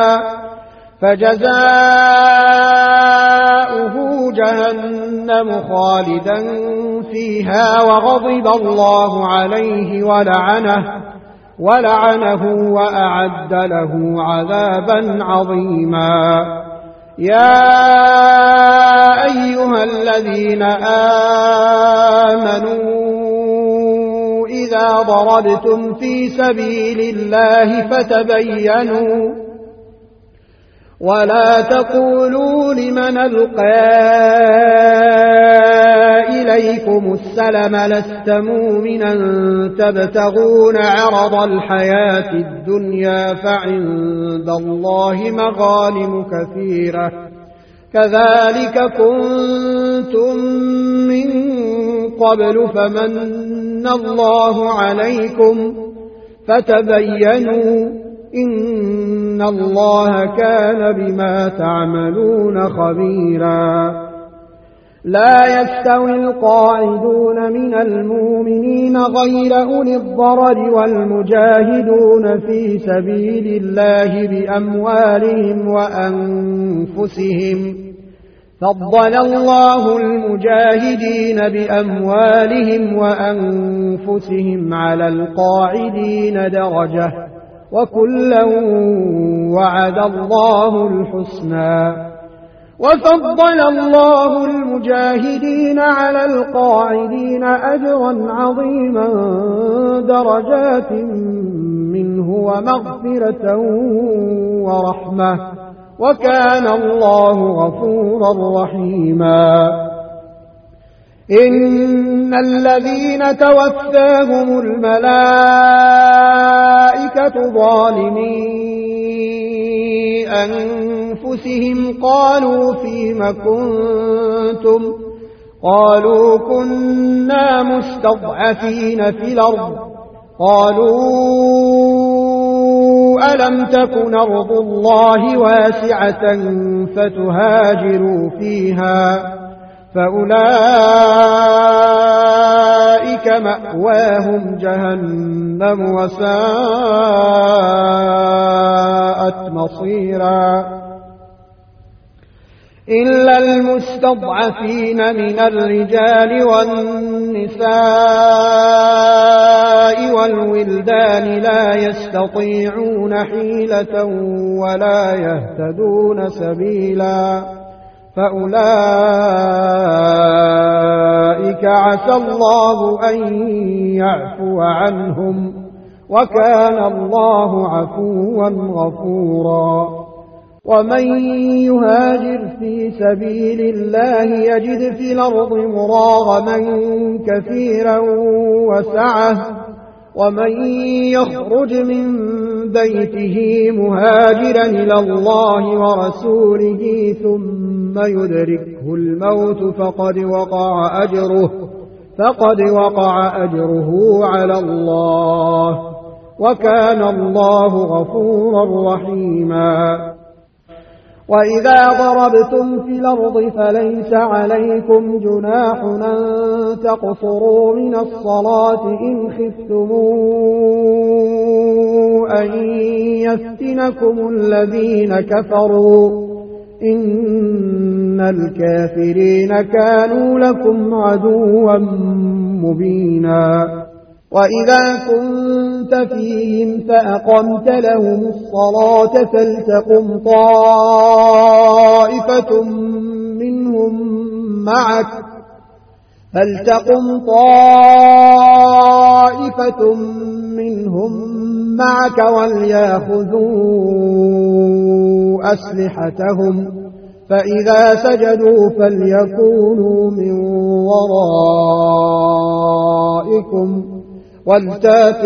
فجزاؤه جهنم خالدا فيها وغضب الله عليه ولعنه ولعنه وأعد له عذابا عظيما يا أيها الذين آمنوا إذا ضربتم في سبيل الله فتبينوا ولا تقولوا لمن ألقى إليكم السلم لست مؤمنا تبتغون عرض الحياة الدنيا فعند الله مغانم كثيرة كذلك كنتم من قبل فمن الله عليكم فتبينوا إن الله كان بما تعملون خبيرا لا يستوي القاعدون من المؤمنين غير أولي الضرر والمجاهدون في سبيل الله بأموالهم وأنفسهم فضل الله المجاهدين بأموالهم وأنفسهم على القاعدين درجة وكلا وعد الله الحسنى. وفضل الله المجاهدين على القاعدين أجرا عظيما درجات منه ومغفرة ورحمة، وكان الله غفورا رحيما. إن الذين توفاهم الملائكة ظالمي أنفسهم قالوا فيم كنتم؟ قالوا كنا مستضعفين في الأرض. قالوا ألم تكن أرض الله واسعة فتهاجروا فيها؟ فأولئك مأواهم جهنم وساءت مصيرا. إلا المستضعفين من الرجال والنساء والولدان لا يستطيعون حيلة ولا يهتدون سبيلا، فأولئك عسى الله أن يعفو عنهم، وكان الله عفوا غفورا. ومن يهاجر في سبيل الله يجد في الأرض مراغما كثيرا وسعة، ومن يخرج من بيته مهاجرا إلى الله ورسوله ثم يدركه الموت فقد وقع أجره فقد وقع أجره على الله، وكان الله غفورا رحيما. وإذا ضربتم في الأرض فليس عليكم جناح أن تقصروا من الصلاة إن خفتم أن يفتنكم الذين كفروا، إن الكافرين كانوا لكم عدوا مبينا. وإذا كنت فيهم فأقمت لهم الصلاة فلتقم طائفة منهم معك فلتقم طائفة منهم معك وليأخذوا أسلحتهم، فإذا سجدوا فليكونوا من ورائكم ولتأت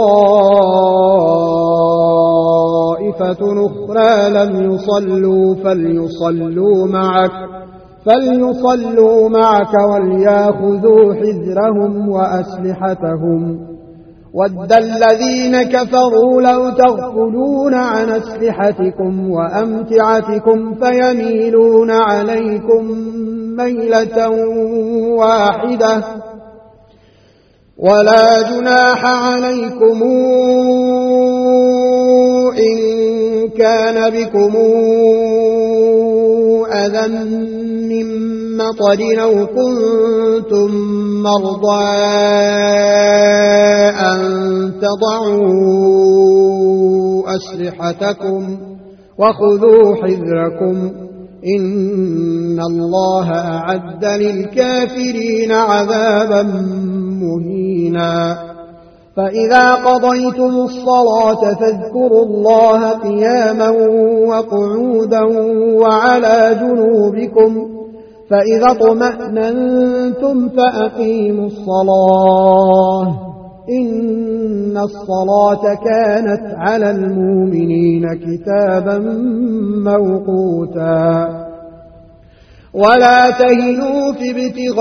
طائفة أخرى لم يصلوا فليصلوا معك فليصلوا معك وليأخذوا حذرهم وأسلحتهم. ود الذين كفروا لو تغفلون عن أسلحتكم وأمتعتكم فيميلون عليكم ميلة واحدة، ولا جناح عليكم إن كان بكم أذى من مطر أو كنتم مرضى أن تضعوا أسلحتكم وخذوا حذركم، إن الله أعد للكافرين عذابا مهينا. فإذا قضيتم الصلاة فاذكروا الله قياما وقعودا وعلى جنوبكم، فإذا اطمأننتم فأقيموا الصلاة، إن الصلاة كانت على المؤمنين كتابا موقوتا. ولا تهنوا في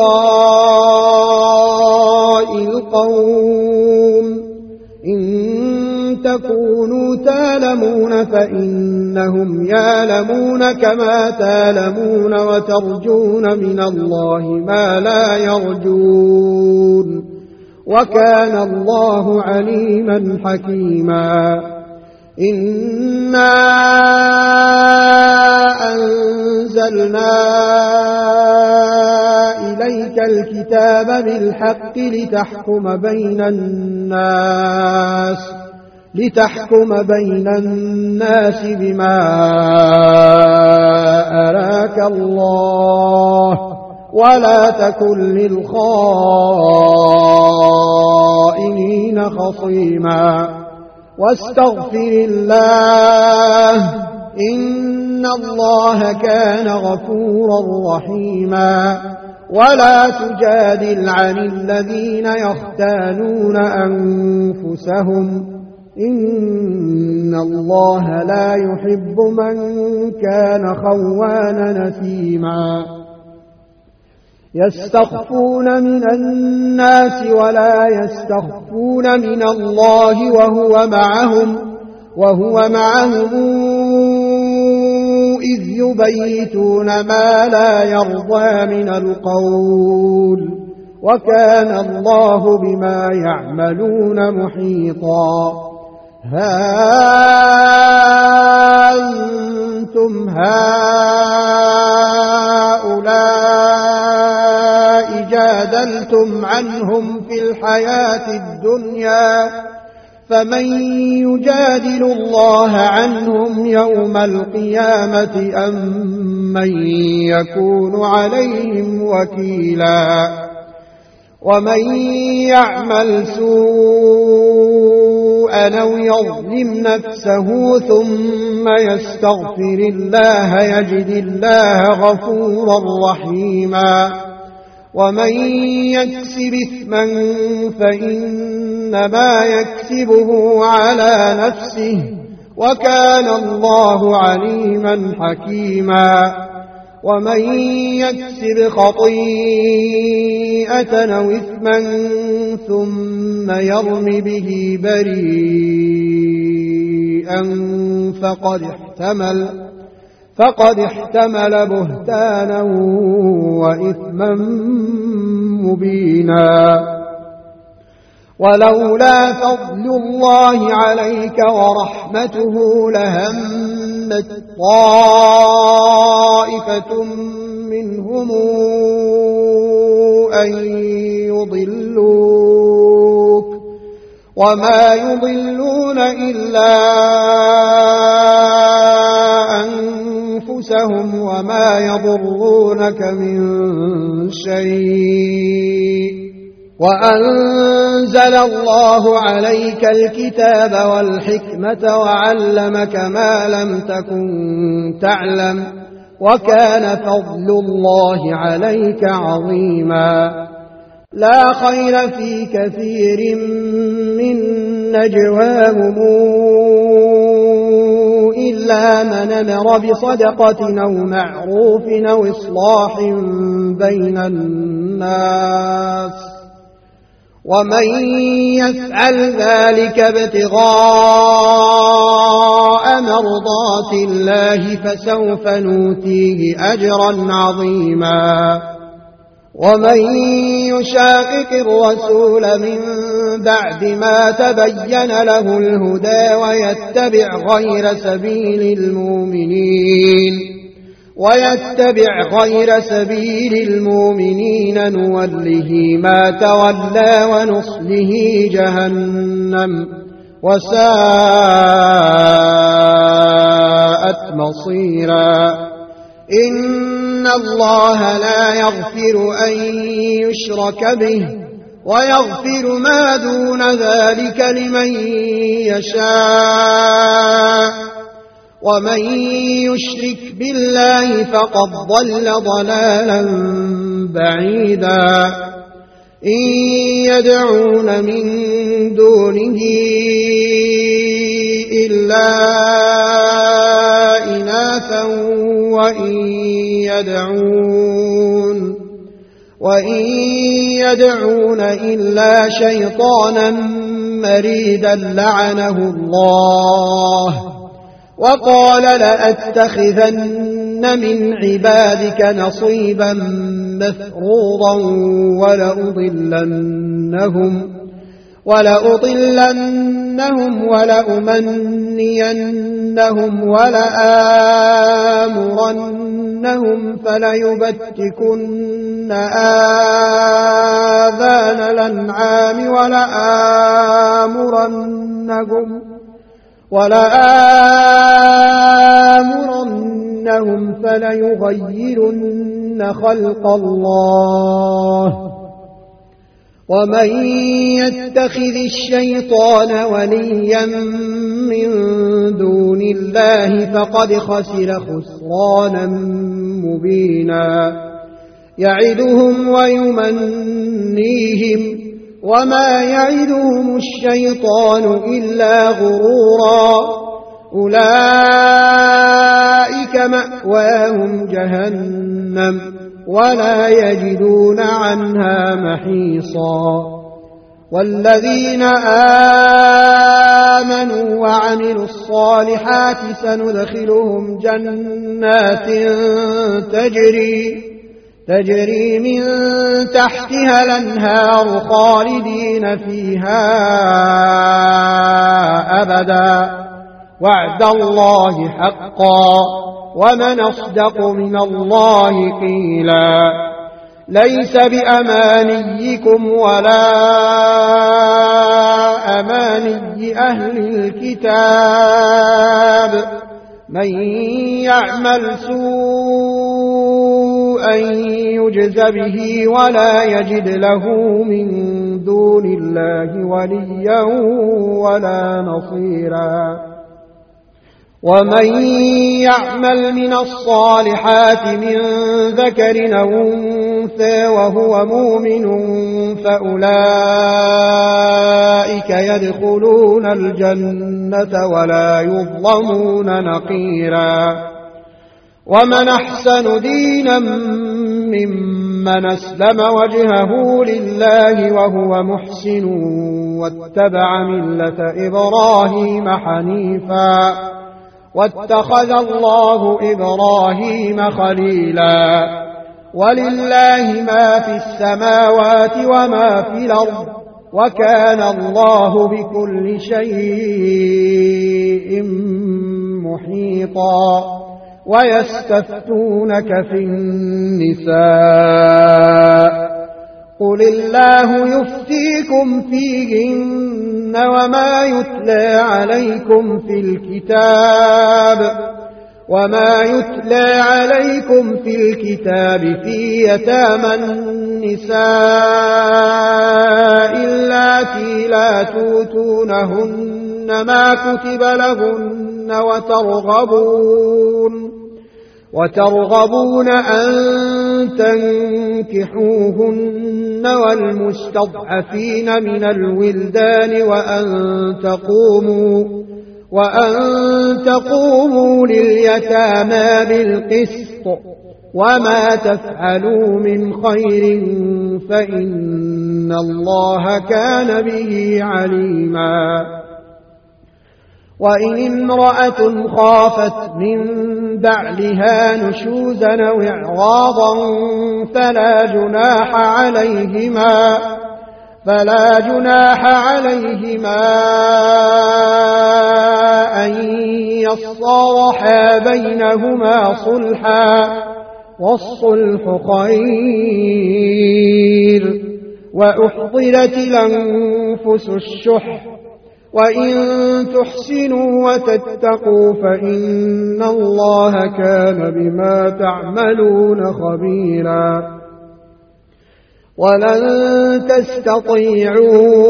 ابتغاء القوم، إن تكونوا تالمون فإنهم يالمون كما تالمون وترجون من الله ما لا يرجون، وكان الله عليما حكيما. إنا أنزلنا إليك الكتاب بالحق لتحكم بين الناس لتحكم بين الناس بما أراك الله ولا تكن للخائنين خصيما واستغفر الله إن الله كان غفورا رحيما ولا تجادل عن الذين يختانون أنفسهم إن الله لا يحب من كان خوانا نثيما يستخفون من الناس ولا يستخفون من الله وهو معهم وهو معهم إذ يبيتون ما لا يرضى من القول وكان الله بما يعملون محيطا ها أنتم هؤلاء جادلتم عنهم في الحياة الدنيا فمن يجادل الله عنهم يوم القيامة أم من يكون عليهم وكيلا ومن يعمل سوءا أو يظلم نفسه ثم يستغفر الله يجد الله غفورا رحيما ومن يكسب إثما فإنما يكسبه على نفسه وكان الله عليما حكيما ومن يكسب خطيئة أو إثما ثم يرم به بريئا فقد احتمل فقد احتمل بهتانا وإثما مبينا ولولا فضل الله عليك ورحمته لهمت طائفة منهم أن يضلوك وما يضلون إلا أنفسهم وما يضرونك من شيء وأنزل الله عليك الكتاب والحكمة وعلمك ما لم تكن تعلم وكان فضل الله عليك عظيما لا خير في كثير من نجواهم إلا من أمر بصدقة أو معروف أو إصلاح بين الناس ومن يفعل ذلك ابتغاء مرضات الله فسوف نؤتيه أجرا عظيما ومن يشاقق الرسول من بعد ما تبين له الهدى ويتبع غير سبيل المؤمنين ويتبع غير سبيل المؤمنين نوله ما تولى ونصله جهنم وساءت مصيرا إن الله لا يغفر أن يشرك به ويغفر ما دون ذلك لمن يشاء ومن يشرك بالله فقد ضل ضلالا بعيدا إن يدعون من دونه إلا إناثا وإن يدعون وإن يدعون إلا شيطانا مريدا لعنه الله وقال لأتخذن من عبادك نصيبا مفروضا ولأضلنهم ولأضلنهم ولأمنينهم ولآمرنهم فليبتكن آذان الأنعام ولآمرنهم ولآمرنهم فليغيرن خلق الله ومن يتخذ الشيطان وليا من دون الله فقد خسر خسرانا مبينا يعدهم ويمنيهم وما يعدهم الشيطان إلا غرورا أولئك مأواهم جهنم ولا يجدون عنها محيصا والذين آمنوا وعملوا الصالحات سندخلهم جنات تجري تجري من تحتها الأنهار خالدين فيها أبدا وعد الله حقا ومن أصدق من الله قيلا ليس بأمانيكم ولا أماني أهل الكتاب من يعمل سوءا يجز به ولا يجد له من دون الله وليا ولا نصيرا ومن يعمل من الصالحات من ذكر أو أنثى وهو مؤمن فأولئك يدخلون الجنة ولا يظلمون نقيرا ومن أحسن دينا ممن أسلم وجهه لله وهو محسن واتبع ملة إبراهيم حنيفا واتخذ الله إبراهيم خليلا ولله ما في السماوات وما في الأرض وكان الله بكل شيء محيطا ويستفتونك في النساء قل الله يفتيكم فيهن وما يتلى عليكم في الكتاب وما يتلى عليكم في الكتاب في يتامى النساء اللاتي لا توتونهن ما كتب لهن وترغبون وترغبون أن تنكحوهن والمستضعفين من الولدان وأن تقوموا وأن تقوموا لليتامى بالقسط وما تفعلوا من خير فإن الله كان به عليما وإن امرأة خافت من بعلها نشوزا أو إعراضا فلا جناح عليهما فلا جناح عليهما أن يصالحا بينهما صلحا والصلح خير وأحضرت الأنفس الشح وإن تحسنوا وتتقوا فإن الله كان بما تعملون خبيرا ولن تستطيعوا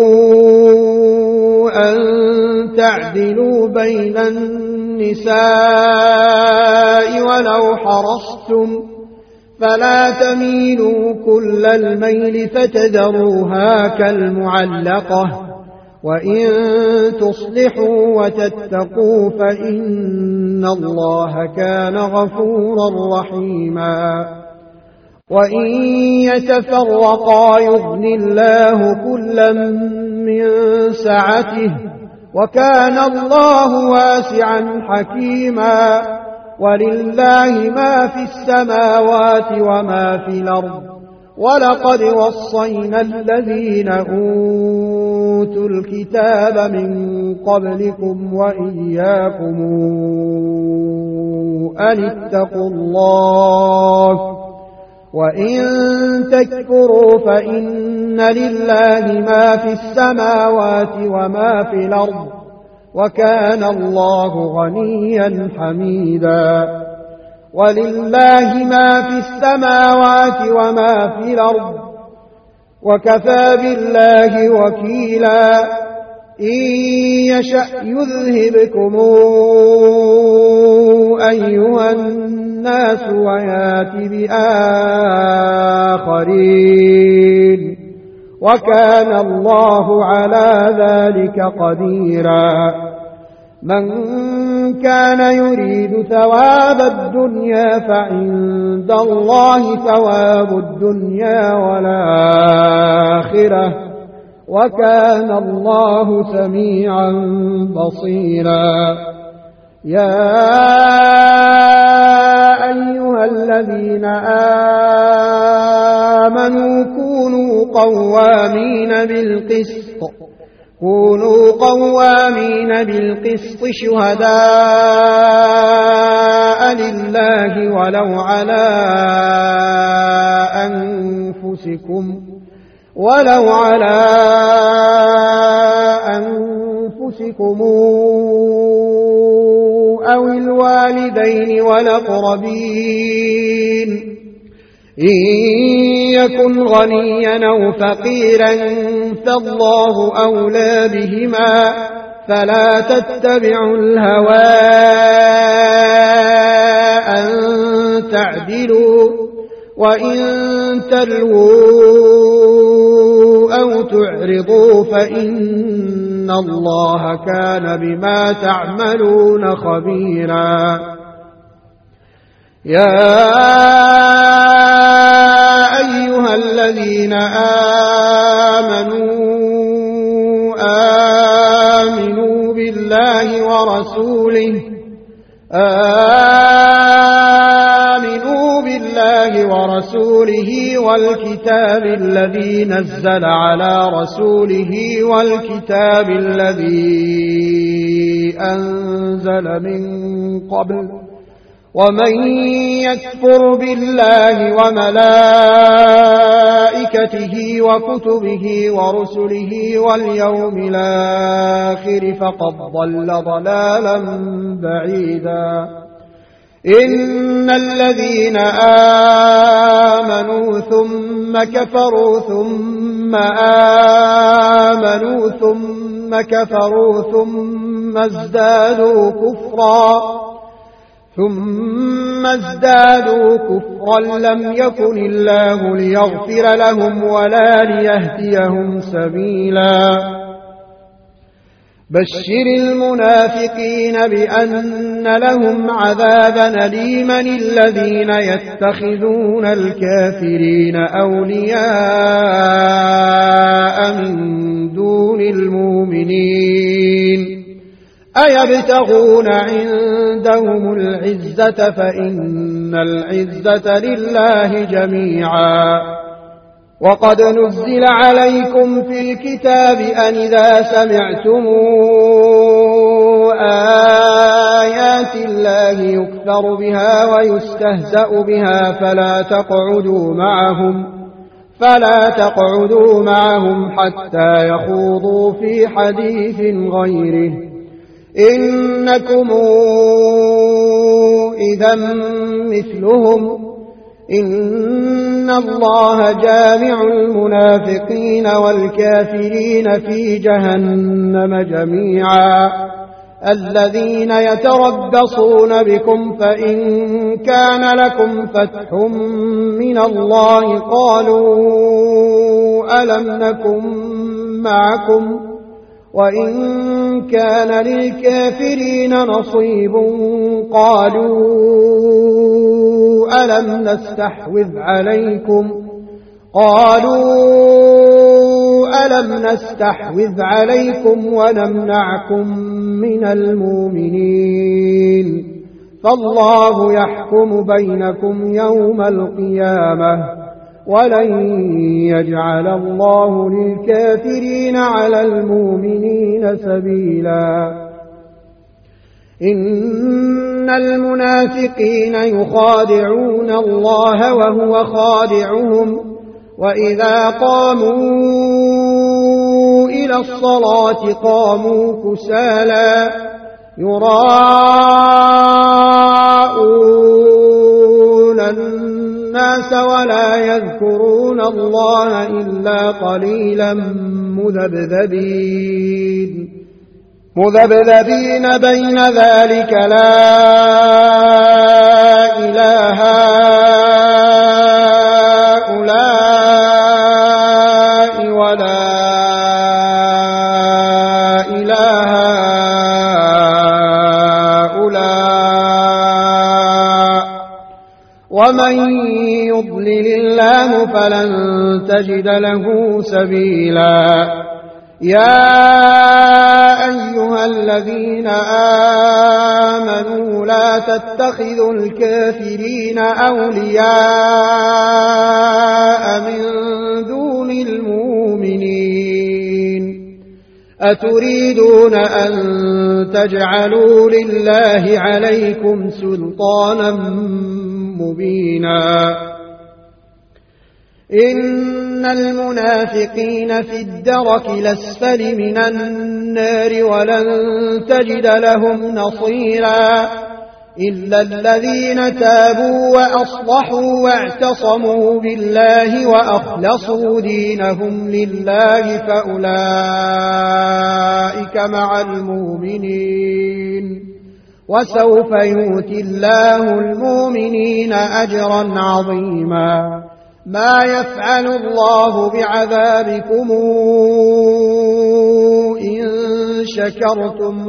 أن تعدلوا بين النساء ولو حرصتم فلا تميلوا كل الميل فتذروها كالمعلقة وإن تصلحوا وتتقوا فإن الله كان غفورا رحيما وإن يتفرقا يغن الله كلا من سعته وكان الله واسعا حكيما ولله ما في السماوات وما في الأرض ولقد وصينا الذين أوتوا الكتاب من قبلكم وإياكم أن اتقوا الله وإن تكفروا فإن لله ما في السماوات وما في الأرض وكان الله غنيا حميدا. ولله ما في السماوات وما في الأرض وكفى بالله وكيلا. إن يشأ يذهبكم أيها الناس ويات بآخرين وكان الله على ذلك قديرا. من كان يريد ثواب الدنيا فعند الله ثواب الدنيا والآخرة وكان الله سميعا بصيرا. يا أيها الذين آمنوا كونوا قوامين بالقسط كونوا قوامين بالقسط شهداء لله ولو على أنفسكم ولو على أنفسكم أو الوالدين والأقربين إن يكن غنيا أو فقيرا فالله أولى بهما فلا تتبعوا الهوى أن تعدلوا وإن تلووا أو تعرضوا فإن الله كان بما تعملون خبيرا. يا أيها الذين آمنوا آمنوا بالله ورسوله آمنوا بالله ورسوله والكتاب الذي نزل على رسوله والكتاب الذي أنزل من قبل ومن يكفر بالله وملائكته وكتبه ورسله واليوم الآخر فقد ضل ضلالا بعيدا. إن الذين آمنوا ثم كفروا ثم آمنوا ثم كفروا ثم ازدادوا كفرا ثم ازدادوا كفرا لم يكن الله ليغفر لهم ولا ليهديهم سبيلا. بشر المنافقين بأن لهم عذابا أليما الذين يتخذون الكافرين أولياء من دون المؤمنين أيبتغون عندهم العزة فإن العزة لله جميعا. وقد نزل عليكم في الكتاب أن إذا سمعتم آيات الله يكفر بها ويستهزأ بها فلا تقعدوا معهم فلا تقعدوا معهم حتى يخوضوا في حديث غيره إنكم إذا مثلهم إن الله جامع المنافقين والكافرين في جهنم جميعا. الذين يتربصون بكم فإن كان لكم فتح من الله قالوا ألم نكن معكم وإن كان للكافرين نصيب قالوا ألم نستحوذ عليكم قالوا ألم نستحوذ عليكم ونمنعكم من المؤمنين فالله يحكم بينكم يوم القيامة ولن يجعل الله للكافرين على المؤمنين سبيلا. إن المنافقين يخادعون الله وهو خادعهم وإذا قاموا إلى الصلاة قاموا كسالى يراءون الناس ولا يذكرون الله إلا قليلا مذبذبين مذبذبين بين ذلك لا إله هؤلاء ولا إله هؤلاء ومن يضلل الله فلن تجد له سبيلا يا أيها الذين آمنوا لا تتخذوا الكافرين أولياء من دون المؤمنين أتريدون أن تجعلوا لله عليكم سلطانا مبينا إن المنافقين في الدرك الأسفل من النار ولن تجد لهم نصيرا إلا الذين تابوا وأصلحوا واعتصموا بالله وأخلصوا دينهم لله فأولئك مع المؤمنين وسوف يؤتي الله المؤمنين أجرا عظيما ما يفعل الله بعذابكم إن شكرتم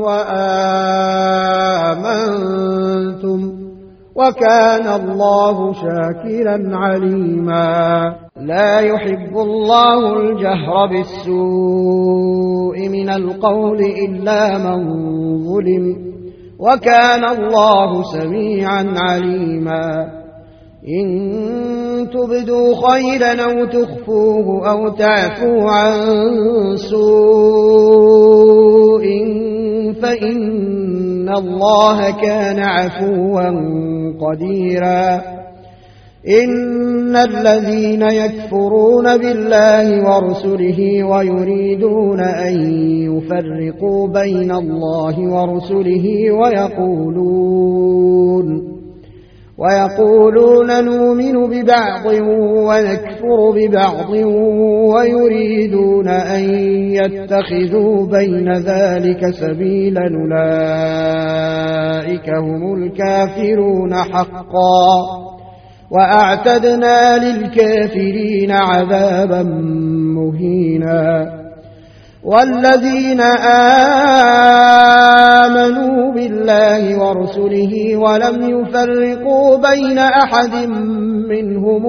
وآمنتم وكان الله شاكرا عليما لا يحب الله الجهر بالسوء من القول إلا من ظلم وكان الله سميعا عليما إن تبدوا خيرا أو تخفوه أو تعفوا عن سوء فإن الله كان عفوا قديرا إن الذين يكفرون بالله ورسله ويريدون أن يفرقوا بين الله ورسله ويقولون ويقولون نؤمن ببعض ونكفر ببعض ويريدون أن يتخذوا بين ذلك سبيلا أولئك هم الكافرون حقا وأعتدنا للكافرين عذابا مهينا والذين آمنوا بالله ورسله ولم يفرقوا بين أحد منهم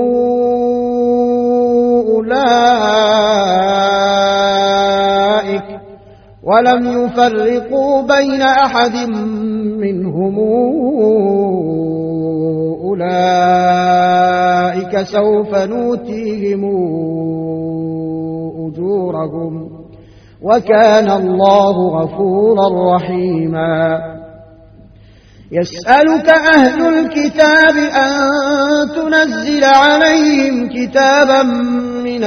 أولئك ولم يفرقوا بين أحد منهم أولئك سوف نؤتيهم أجورهم وكان الله غفورا رحيما يسألك أهل الكتاب أن تنزل عليهم كتابا من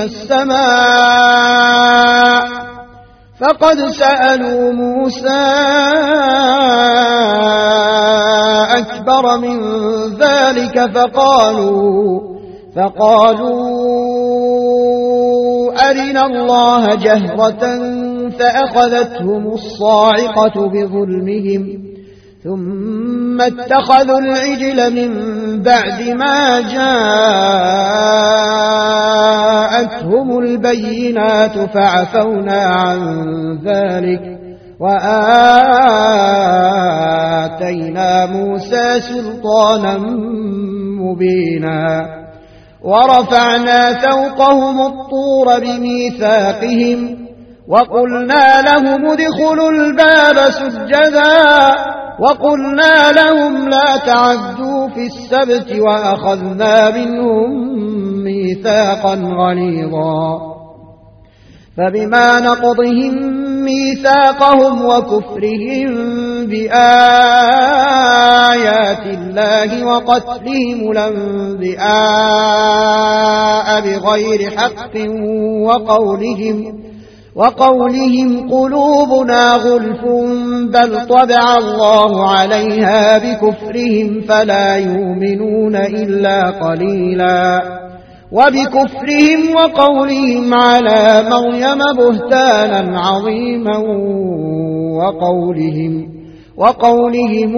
السماء فقد سألوا موسى أكبر من ذلك فقالوا فقالوا أرنا الله جهرة فأخذتهم الصاعقة بظلمهم ثم اتخذوا العجل من بعد ما جاءتهم البينات فعفونا عن ذلك وآتينا موسى سلطانا مبينا ورفعنا فوقهم الطور بميثاقهم وقلنا لهم ادخلوا الباب سجدا وقلنا لهم لا تعدوا في السبت وأخذنا منهم ميثاقا غليظا فبما نقضهم ميثاقهم وكفرهم بآيات الله وقتلهم الأنبياء بغير حق وقولهم وقولهم قلوبنا غلف بل طبع الله عليها بكفرهم فلا يؤمنون إلا قليلا وبكفرهم وقولهم على مريم بهتانا عظيما وقولهم وقولهم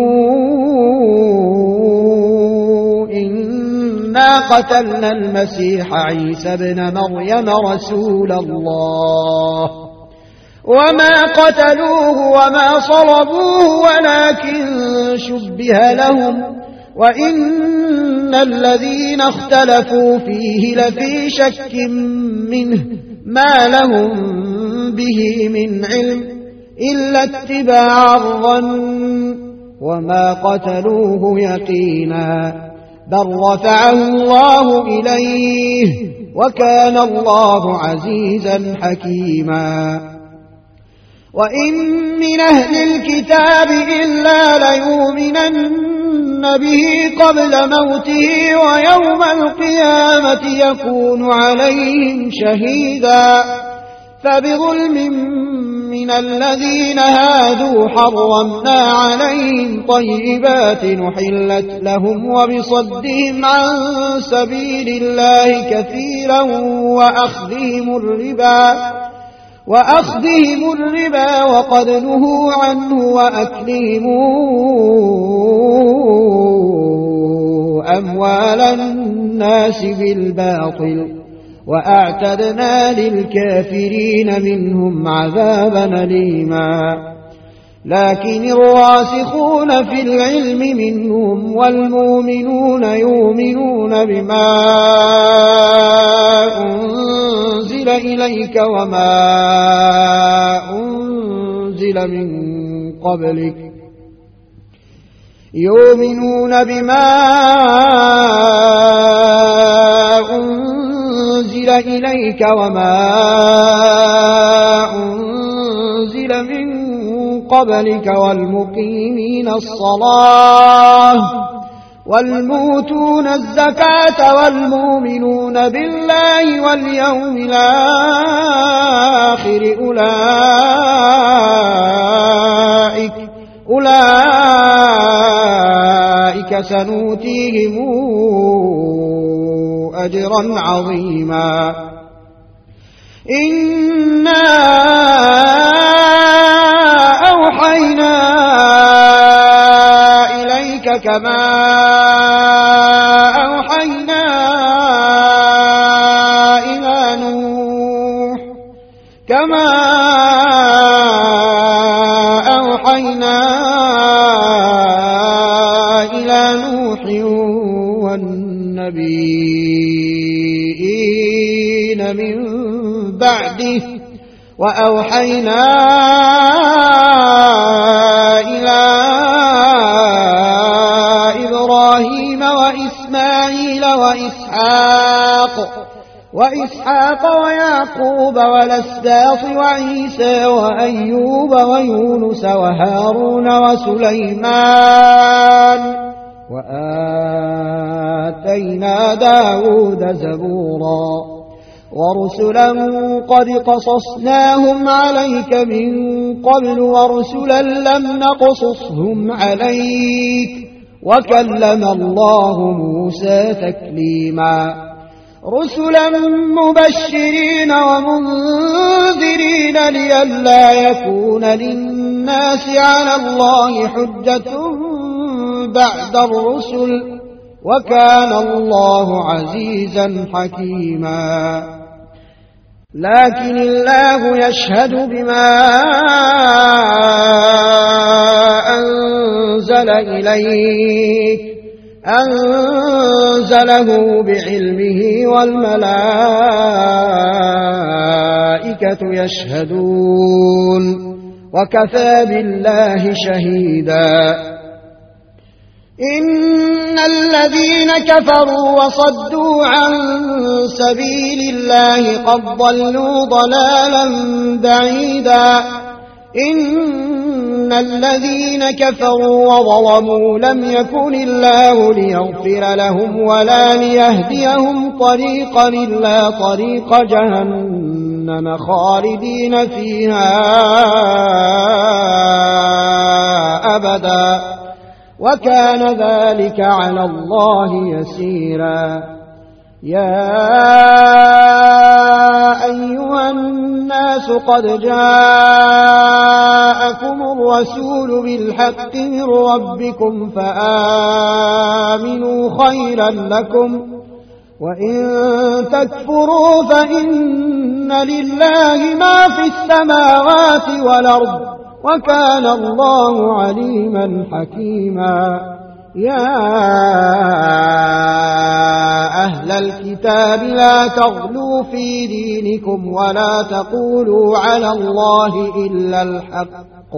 إنا قتلنا المسيح عيسى ابن مريم رسول الله وما قتلوه وما صلبوه ولكن شبه لهم وإن الذين اختلفوا فيه لفي شك منه ما لهم به من علم إلا اتباع الظن وما قتلوه يقينا بل رفعه الله إليه وكان الله عزيزا حكيما وإن من أهل الكتاب إلا ليؤمنن به قبل موته ويوم القيامة يكون عليهم شهيدا فبظلم من الذين هادوا حرمنا عليهم طيبات نحلت لهم وبصدهم عن سبيل الله كثيرا وأخذهم الربا وأخذهم الربا وقد نهوا عنه وأكلهم أموال الناس بالباطل وأعتدنا للكافرين منهم عذابا أليما لكن الراسخون في العلم منهم والمؤمنون يؤمنون بما أنزل إليك وما أنزل من قبلك يؤمنون بما أنزل إليك وما أنزل من قبلك والمقيمين الصلاة والموتون الزكاة والمؤمنون بالله واليوم الآخر أولئك أولئك سنؤتيهم أجرا عظيما إنا أوحينا إليك كما أوحينا إلى نوح كما أوحينا إلى نوح والنبيين من بعده وأوحينا إلى إبراهيم وإسماعيل وإسحاق وإسحاق ويعقوب والأسباط وعيسى وأيوب ويونس وهارون وسليمان وآتينا داود زبورا ورسلا قد قصصناهم عليك من قبل ورسلا لم نقصصهم عليك وكلم الله موسى تكليما رسلا مبشرين ومنذرين لئلا يكون للناس على الله حجة بعد الرسل وكان الله عزيزا حكيما لكن الله يشهد بما أنزل إليك أنزله بعلمه والملائكة يشهدون وكفى بالله شهيدا إن الذين كفروا وصدوا عن سبيل الله قد ضلوا ضلالا بعيدا إن الذين كفروا وظلموا لم يكن الله ليغفر لهم ولا ليهديهم طريقا إلا طريق جهنم جهنم خالدين فيها أبدا وكان ذلك على الله يسيرا. يا أيها الناس قد جاءكم الرسول بالحق من ربكم فآمنوا خيرا لكم وإن تكفروا فإن لله ما في السماوات والأرض وكان الله عليما حكيما. يا أهل الكتاب لا تغلوا في دينكم ولا تقولوا على الله إلا الحق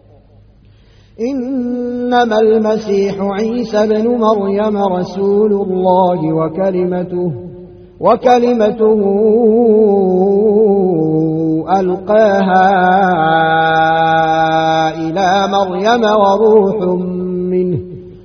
إنما المسيح عيسى بن مريم رسول الله وكلمته وكلمته ألقاها إلى مريم وروح منه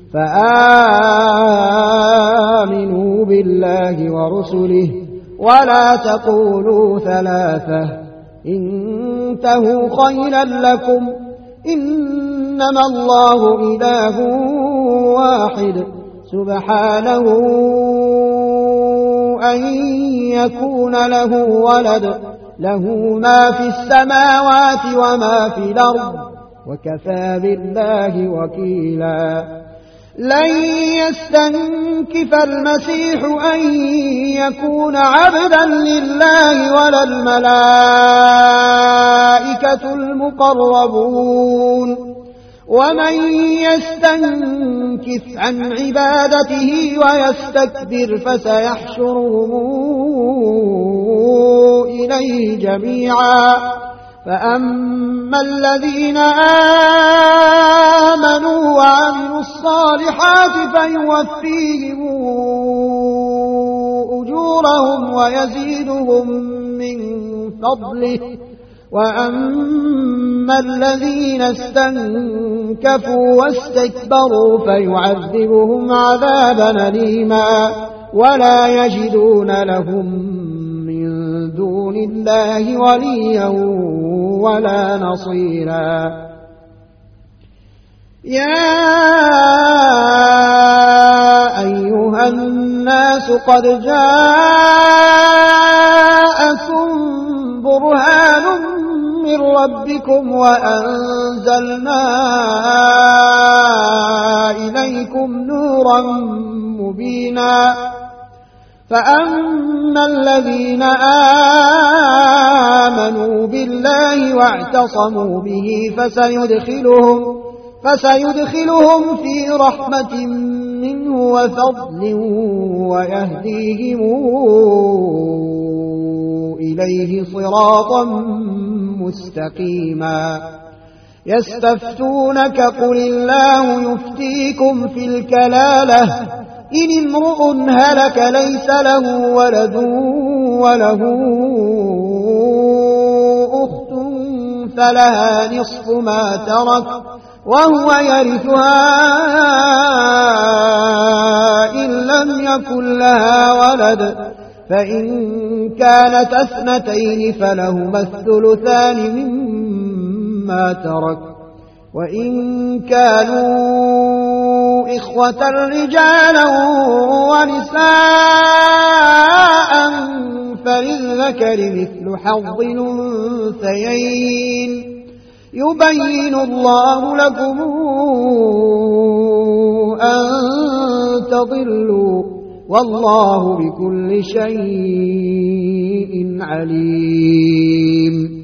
فآمنوا بالله ورسله ولا تقولوا ثلاثة انتهوا خيرا لكم إنما الله إله واحد سبحانه أن يكون له ولد له ما في السماوات وما في الأرض وكفى بالله وكيلا. لن يستنكف المسيح أن يكون عبدا لله ولا الملائكة المقربون ومن يستنكف عن عبادته ويستكبر فسيحشرهم إليه جميعا. فأما الذين آمنوا وعملوا الصالحات فيوفيهم أجورهم ويزيدهم من فضله وأما الذين استنكفوا واستكبروا فيعذبهم عذابا أليما ولا يجدون لهم من دون الله وليا ولا نصيرا. يا أيها الناس قد جاءكم برهان من ربكم وأنزلنا إليكم نورا مبينا. فأما الذين آمنوا بالله واعتصموا به فسيدخلهم, فسيدخلهم في رحمة منه وفضل ويهديهم إليه صراطا مستقيما. يستفتونك قل الله يفتيكم في الكلالة إن امرؤ هلك ليس له ولد وله أخت فلها نصف ما ترك وهو يرثها إن لم يكن لها ولد فإن كانت اثنتين فلهما الثلثان مما ترك وإن كانوا إخوة رجالا ونساء فللذكر مثل حظ الأنثيين يبين الله لكم أن تضلوا والله بكل شيء عليم.